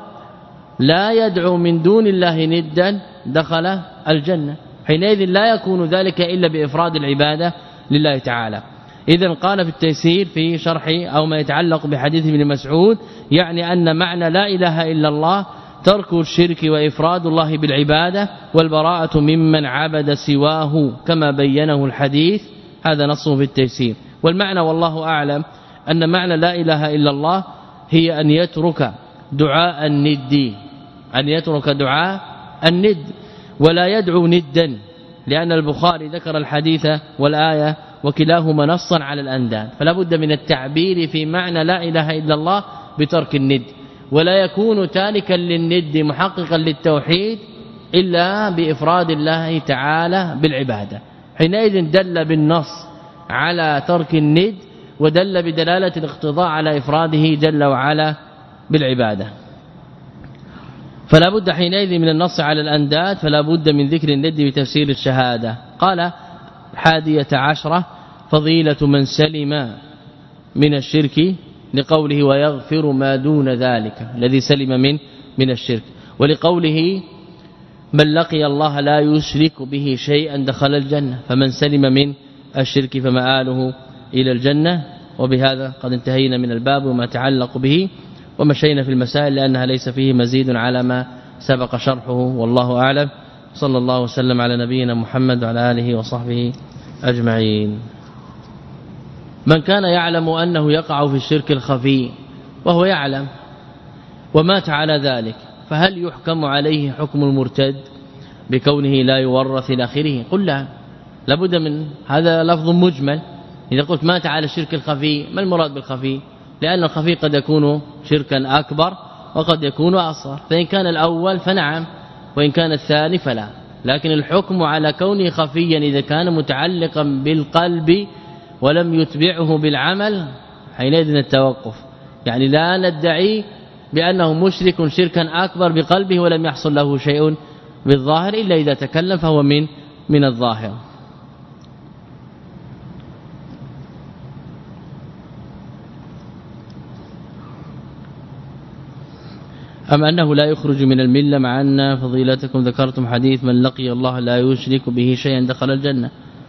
لا يدعو من دون الله ندا دخل الجنة، حينئذ لا يكون ذلك إلا بإفراد العبادة لله تعالى. إذن قال في التيسير في شرح أو ما يتعلق بحديث ابن مسعود يعني أن معنى لا إله إلا الله ترك الشرك وإفراد الله بالعبادة والبراءة ممن عبد سواه كما بينه الحديث، هذا نصه في التيسير. والمعنى والله أعلم أن معنى لا إله إلا الله هي أن يترك دعاء الند، أن يترك دعاء الند ولا يدعو ندا، لأن البخاري ذكر الحديث والآية وكلاهما نصا على الأنداد، فلا بد من التعبير في معنى لا إله إلا الله بترك الند، ولا يكون تاركا للند محققا للتوحيد إلا بإفراد الله تعالى بالعبادة. حينئذ دل بالنص على ترك الند ودل بدلالة الاقتضاء على إفراده جل وعلا بالعبادة. فلا بد حينئذ من النص على الأنداد، فلا بد من ذكر الند بتفسير الشهادة. قال الحادية عشرة فضيلة من سلم من الشرك لقوله ويغفر ما دون ذلك الذي سلم من من الشرك، ولقوله من لقي الله لا يشرك به شيئا دخل الجنة، فمن سلم من الشرك فمآله إلى الجنة. وبهذا قد انتهينا من الباب وما تعلق به ومشينا في المسائل لأنها ليس فيه مزيد على ما سبق شرحه، والله أعلم. صلى الله وسلم على نبينا محمد وعلى آله وصحبه أجمعين. من كان يعلم أنه يقع في الشرك الخفي وهو يعلم ومات على ذلك، فهل يحكم عليه حكم المرتد بكونه لا يورث إلى آخره؟ قل لا، لابد من هذا لفظ مجمل. إذا قلت مات على الشرك الخفي، ما المراد بالخفي؟ لأن الخفي قد يكون شركا أكبر وقد يكون أصغر، فإن كان الأول فنعم وإن كان الثاني فلا. لكن الحكم على كونه خفيا إذا كان متعلقا بالقلب ولم يتبعه بالعمل حينئذ التوقف، يعني لا ندعي بأنه مشرك شركا أكبر بقلبه ولم يحصل له شيء بالظاهر إلا إذا تكلم فهو من من الظاهر. أم أنه لا يخرج من الملة مع أن فضيلتكم ذكرتم حديث من لقي الله لا يشرك به شيئا دخل الجنة،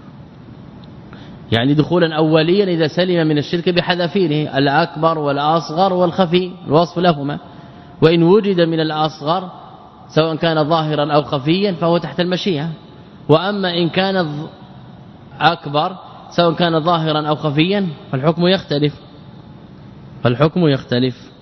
يعني دخولا أوليا إذا سلم من الشرك بحذافيره الأكبر والأصغر والخفي الوصف لهما، وإن وجد من الأصغر سواء كان ظاهرا أو خفيا فهو تحت المشيئة، وأما إن كان أكبر سواء كان ظاهرا أو خفيا فالحكم يختلف فالحكم يختلف.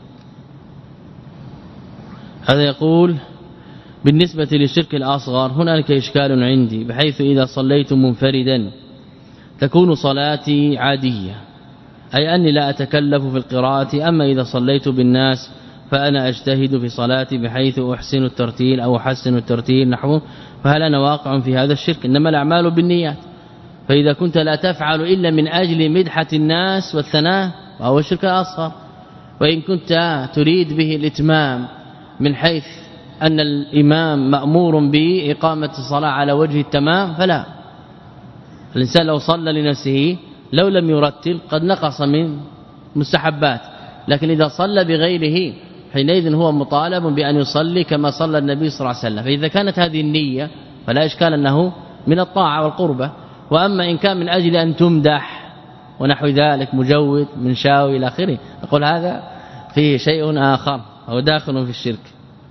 هذا يقول بالنسبة للشرك الأصغر هناك إشكال عندي، بحيث إذا صليت منفردا تكون صلاتي عادية، أي أني لا أتكلف في القراءة، أما إذا صليت بالناس فأنا أجتهد في صلاتي بحيث أحسن الترتيل أو أحسن الترتيل نحوه، فهل أنا واقع في هذا الشرك؟ إنما الأعمال بالنيات، فإذا كنت لا تفعل إلا من أجل مدحة الناس والثناء فهو الشرك الأصغر، وإن كنت تريد به الإتمام من حيث أن الإمام مأمور بإقامة الصلاة على وجه التمام فلا. الإنسان لو صلى لنفسه لو لم يرتل قد نقص من مستحبات، لكن إذا صلى بغيره حينئذ هو مطالب بأن يصلي كما صلى النبي صلى الله عليه وسلم، فإذا كانت هذه النية فلا إشكال أنه من الطاعة والقربة. وأما إن كان من أجل أن تمدح ونحو ذلك مجود من شاوي إلى آخره نقول هذا فيه شيء آخر هو داخل في الشرك.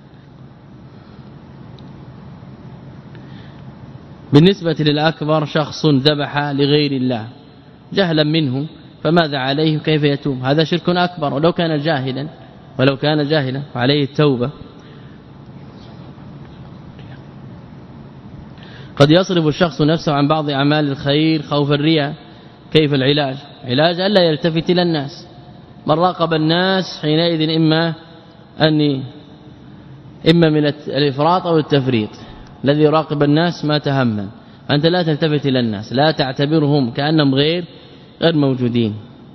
بالنسبة للأكبر شخص ذبح لغير الله جهلا منه فماذا عليه كيف يتوب؟ هذا شرك أكبر، ولو كان جاهلا ولو كان جاهلا فعليه التوبة. قد يصرف الشخص نفسه عن بعض أعمال الخير خوف الرياء، كيف العلاج؟ علاج ألا يلتفت إلى الناس، من راقب الناس حينئذ إما أني إما من الإفراط أو التفريط. الذي يراقب الناس ما تهمل، أنت لا تلتفت إلى الناس، لا تعتبرهم كأنهم غير غير موجودين.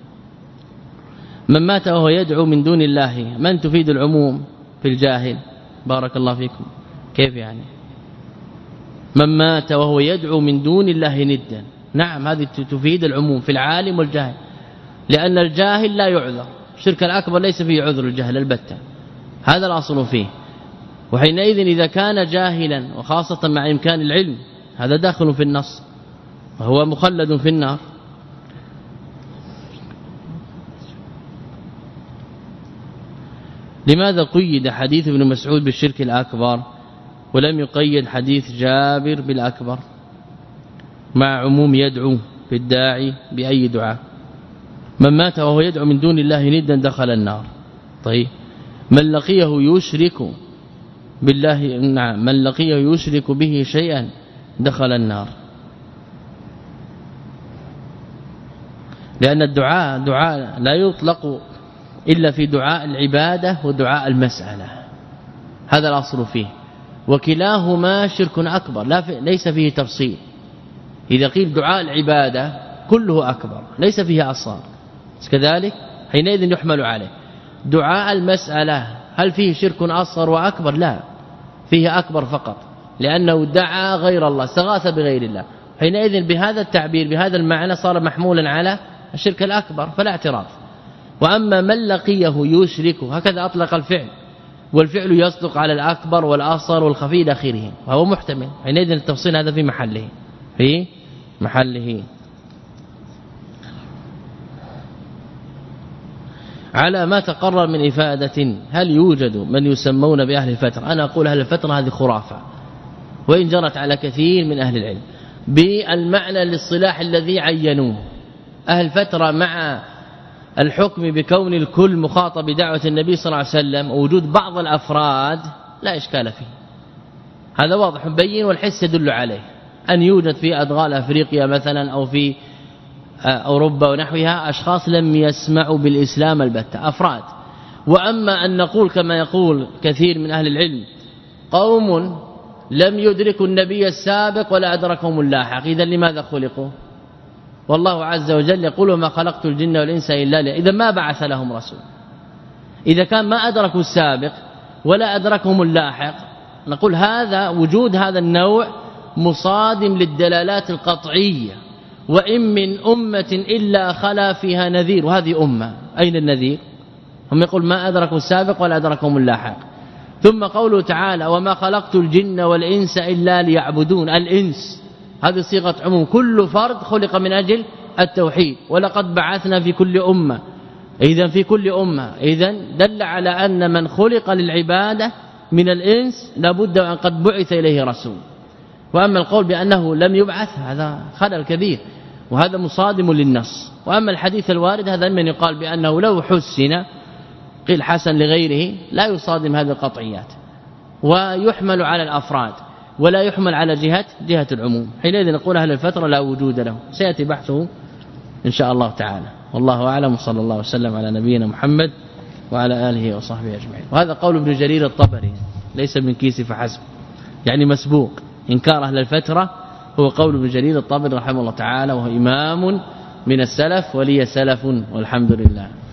من مات وهو يدعو من دون الله، من تفيد العموم في الجاهل؟ بارك الله فيكم. كيف يعني من مات وهو يدعو من دون الله ندا؟ نعم هذه تفيد العموم في العالم والجاهل، لأن الجاهل لا يعذر، الشرك الأكبر ليس فيه عذر الجهل البتة، هذا الأصل فيه. وحينئذ إذا كان جاهلا وخاصة مع إمكان العلم هذا داخل في النص وهو مخلد في النار. لماذا قيد حديث ابن مسعود بالشرك الأكبر ولم يقيد حديث جابر بالأكبر مع عموم يدعو في الداعي بأي دعاء؟ من مات وهو يدعو من دون الله ندا دخل النار. طيب من لقيه يشرك بالله، نعم من لقيه يشرك به شيئا دخل النار، لأن الدعاء دعاء لا يطلق إلا في دعاء العبادة ودعاء المسألة، هذا الأصل فيه، وكلاهما شرك أكبر لا في ليس فيه تفصيل. إذا قيل دعاء العبادة كله أكبر ليس فيه أصغر كذلك حينئذ يحمل عليه. دعاء المسألة هل فيه شرك أصغر وأكبر؟ لا، فيه أكبر فقط، لأنه دعا غير الله استغاث بغير الله، حينئذ بهذا التعبير بهذا المعنى صار محمولا على الشرك الأكبر فلا اعتراض. وأما من لقيه يشرك هكذا أطلق الفعل، والفعل يصدق على الأكبر والأصغر والخفي إلى آخره وهو محتمل، حينئذ التفصيل هذا في محله في محله. على ما تقرر من إفادة، هل يوجد من يسمون بأهل الفترة؟ أنا أقول أهل الفترة هذه خرافة، وإن جرت على كثير من أهل العلم بالمعنى للصلاح الذي عينوه. أهل الفترة مع الحكم بكون الكل مخاطب بدعوة النبي صلى الله عليه وسلم ووجود بعض الأفراد لا إشكال فيه، هذا واضح بين والحس يدل عليه. أن يوجد في أدغال أفريقيا مثلا أو في أوروبا ونحوها أشخاص لم يسمعوا بالإسلام البتة، أفراد. وأما أن نقول كما يقول كثير من أهل العلم قوم لم يدركوا النبي السابق ولا أدركهم اللاحق، إذا لماذا خلقوا؟ والله عز وجل يقول وما خلقت الجن والإنس إلا لي، إذا ما بعث لهم رسول. إذا كان ما أدركوا السابق ولا أدركهم اللاحق نقول هذا وجود هذا النوع مصادم للدلالات القطعية، وإن من أمة إلا خلا فيها نذير، وهذه أمة أين النذير؟ هم يقول ما أدركوا السابق ولا أدركهم اللاحق، ثم قوله تعالى وما خلقت الجن والإنس إلا ليعبدون. الإنس هذه صيغة عموم، كل فرد خلق من أجل التوحيد. ولقد بعثنا في كل أمة، إذن في كل أمة إذن دل على أن من خلق للعبادة من الإنس لابد أن قد بعث إليه رسول. وأما القول بأنه لم يبعث هذا خلل كبير، وهذا مصادم للنص. وأما الحديث الوارد هذا من يقال بأنه لو حسن قيل حسن لغيره لا يصادم هذه القطعيات، ويحمل على الأفراد ولا يحمل على جهة جهة العموم. حينئذ نقول أهل الفترة لا وجود له، سيأتي بحثه إن شاء الله تعالى. والله أعلم، صلى الله وسلم على نبينا محمد وعلى آله وصحبه أجمعين. وهذا قول ابن جرير الطبري ليس من كيس فحسب، يعني مسبوق. إنكار أهل الفترة هو قول ابن جرير الطبري رحمه الله تعالى، وهو إمام من السلف ولي سلف والحمد لله.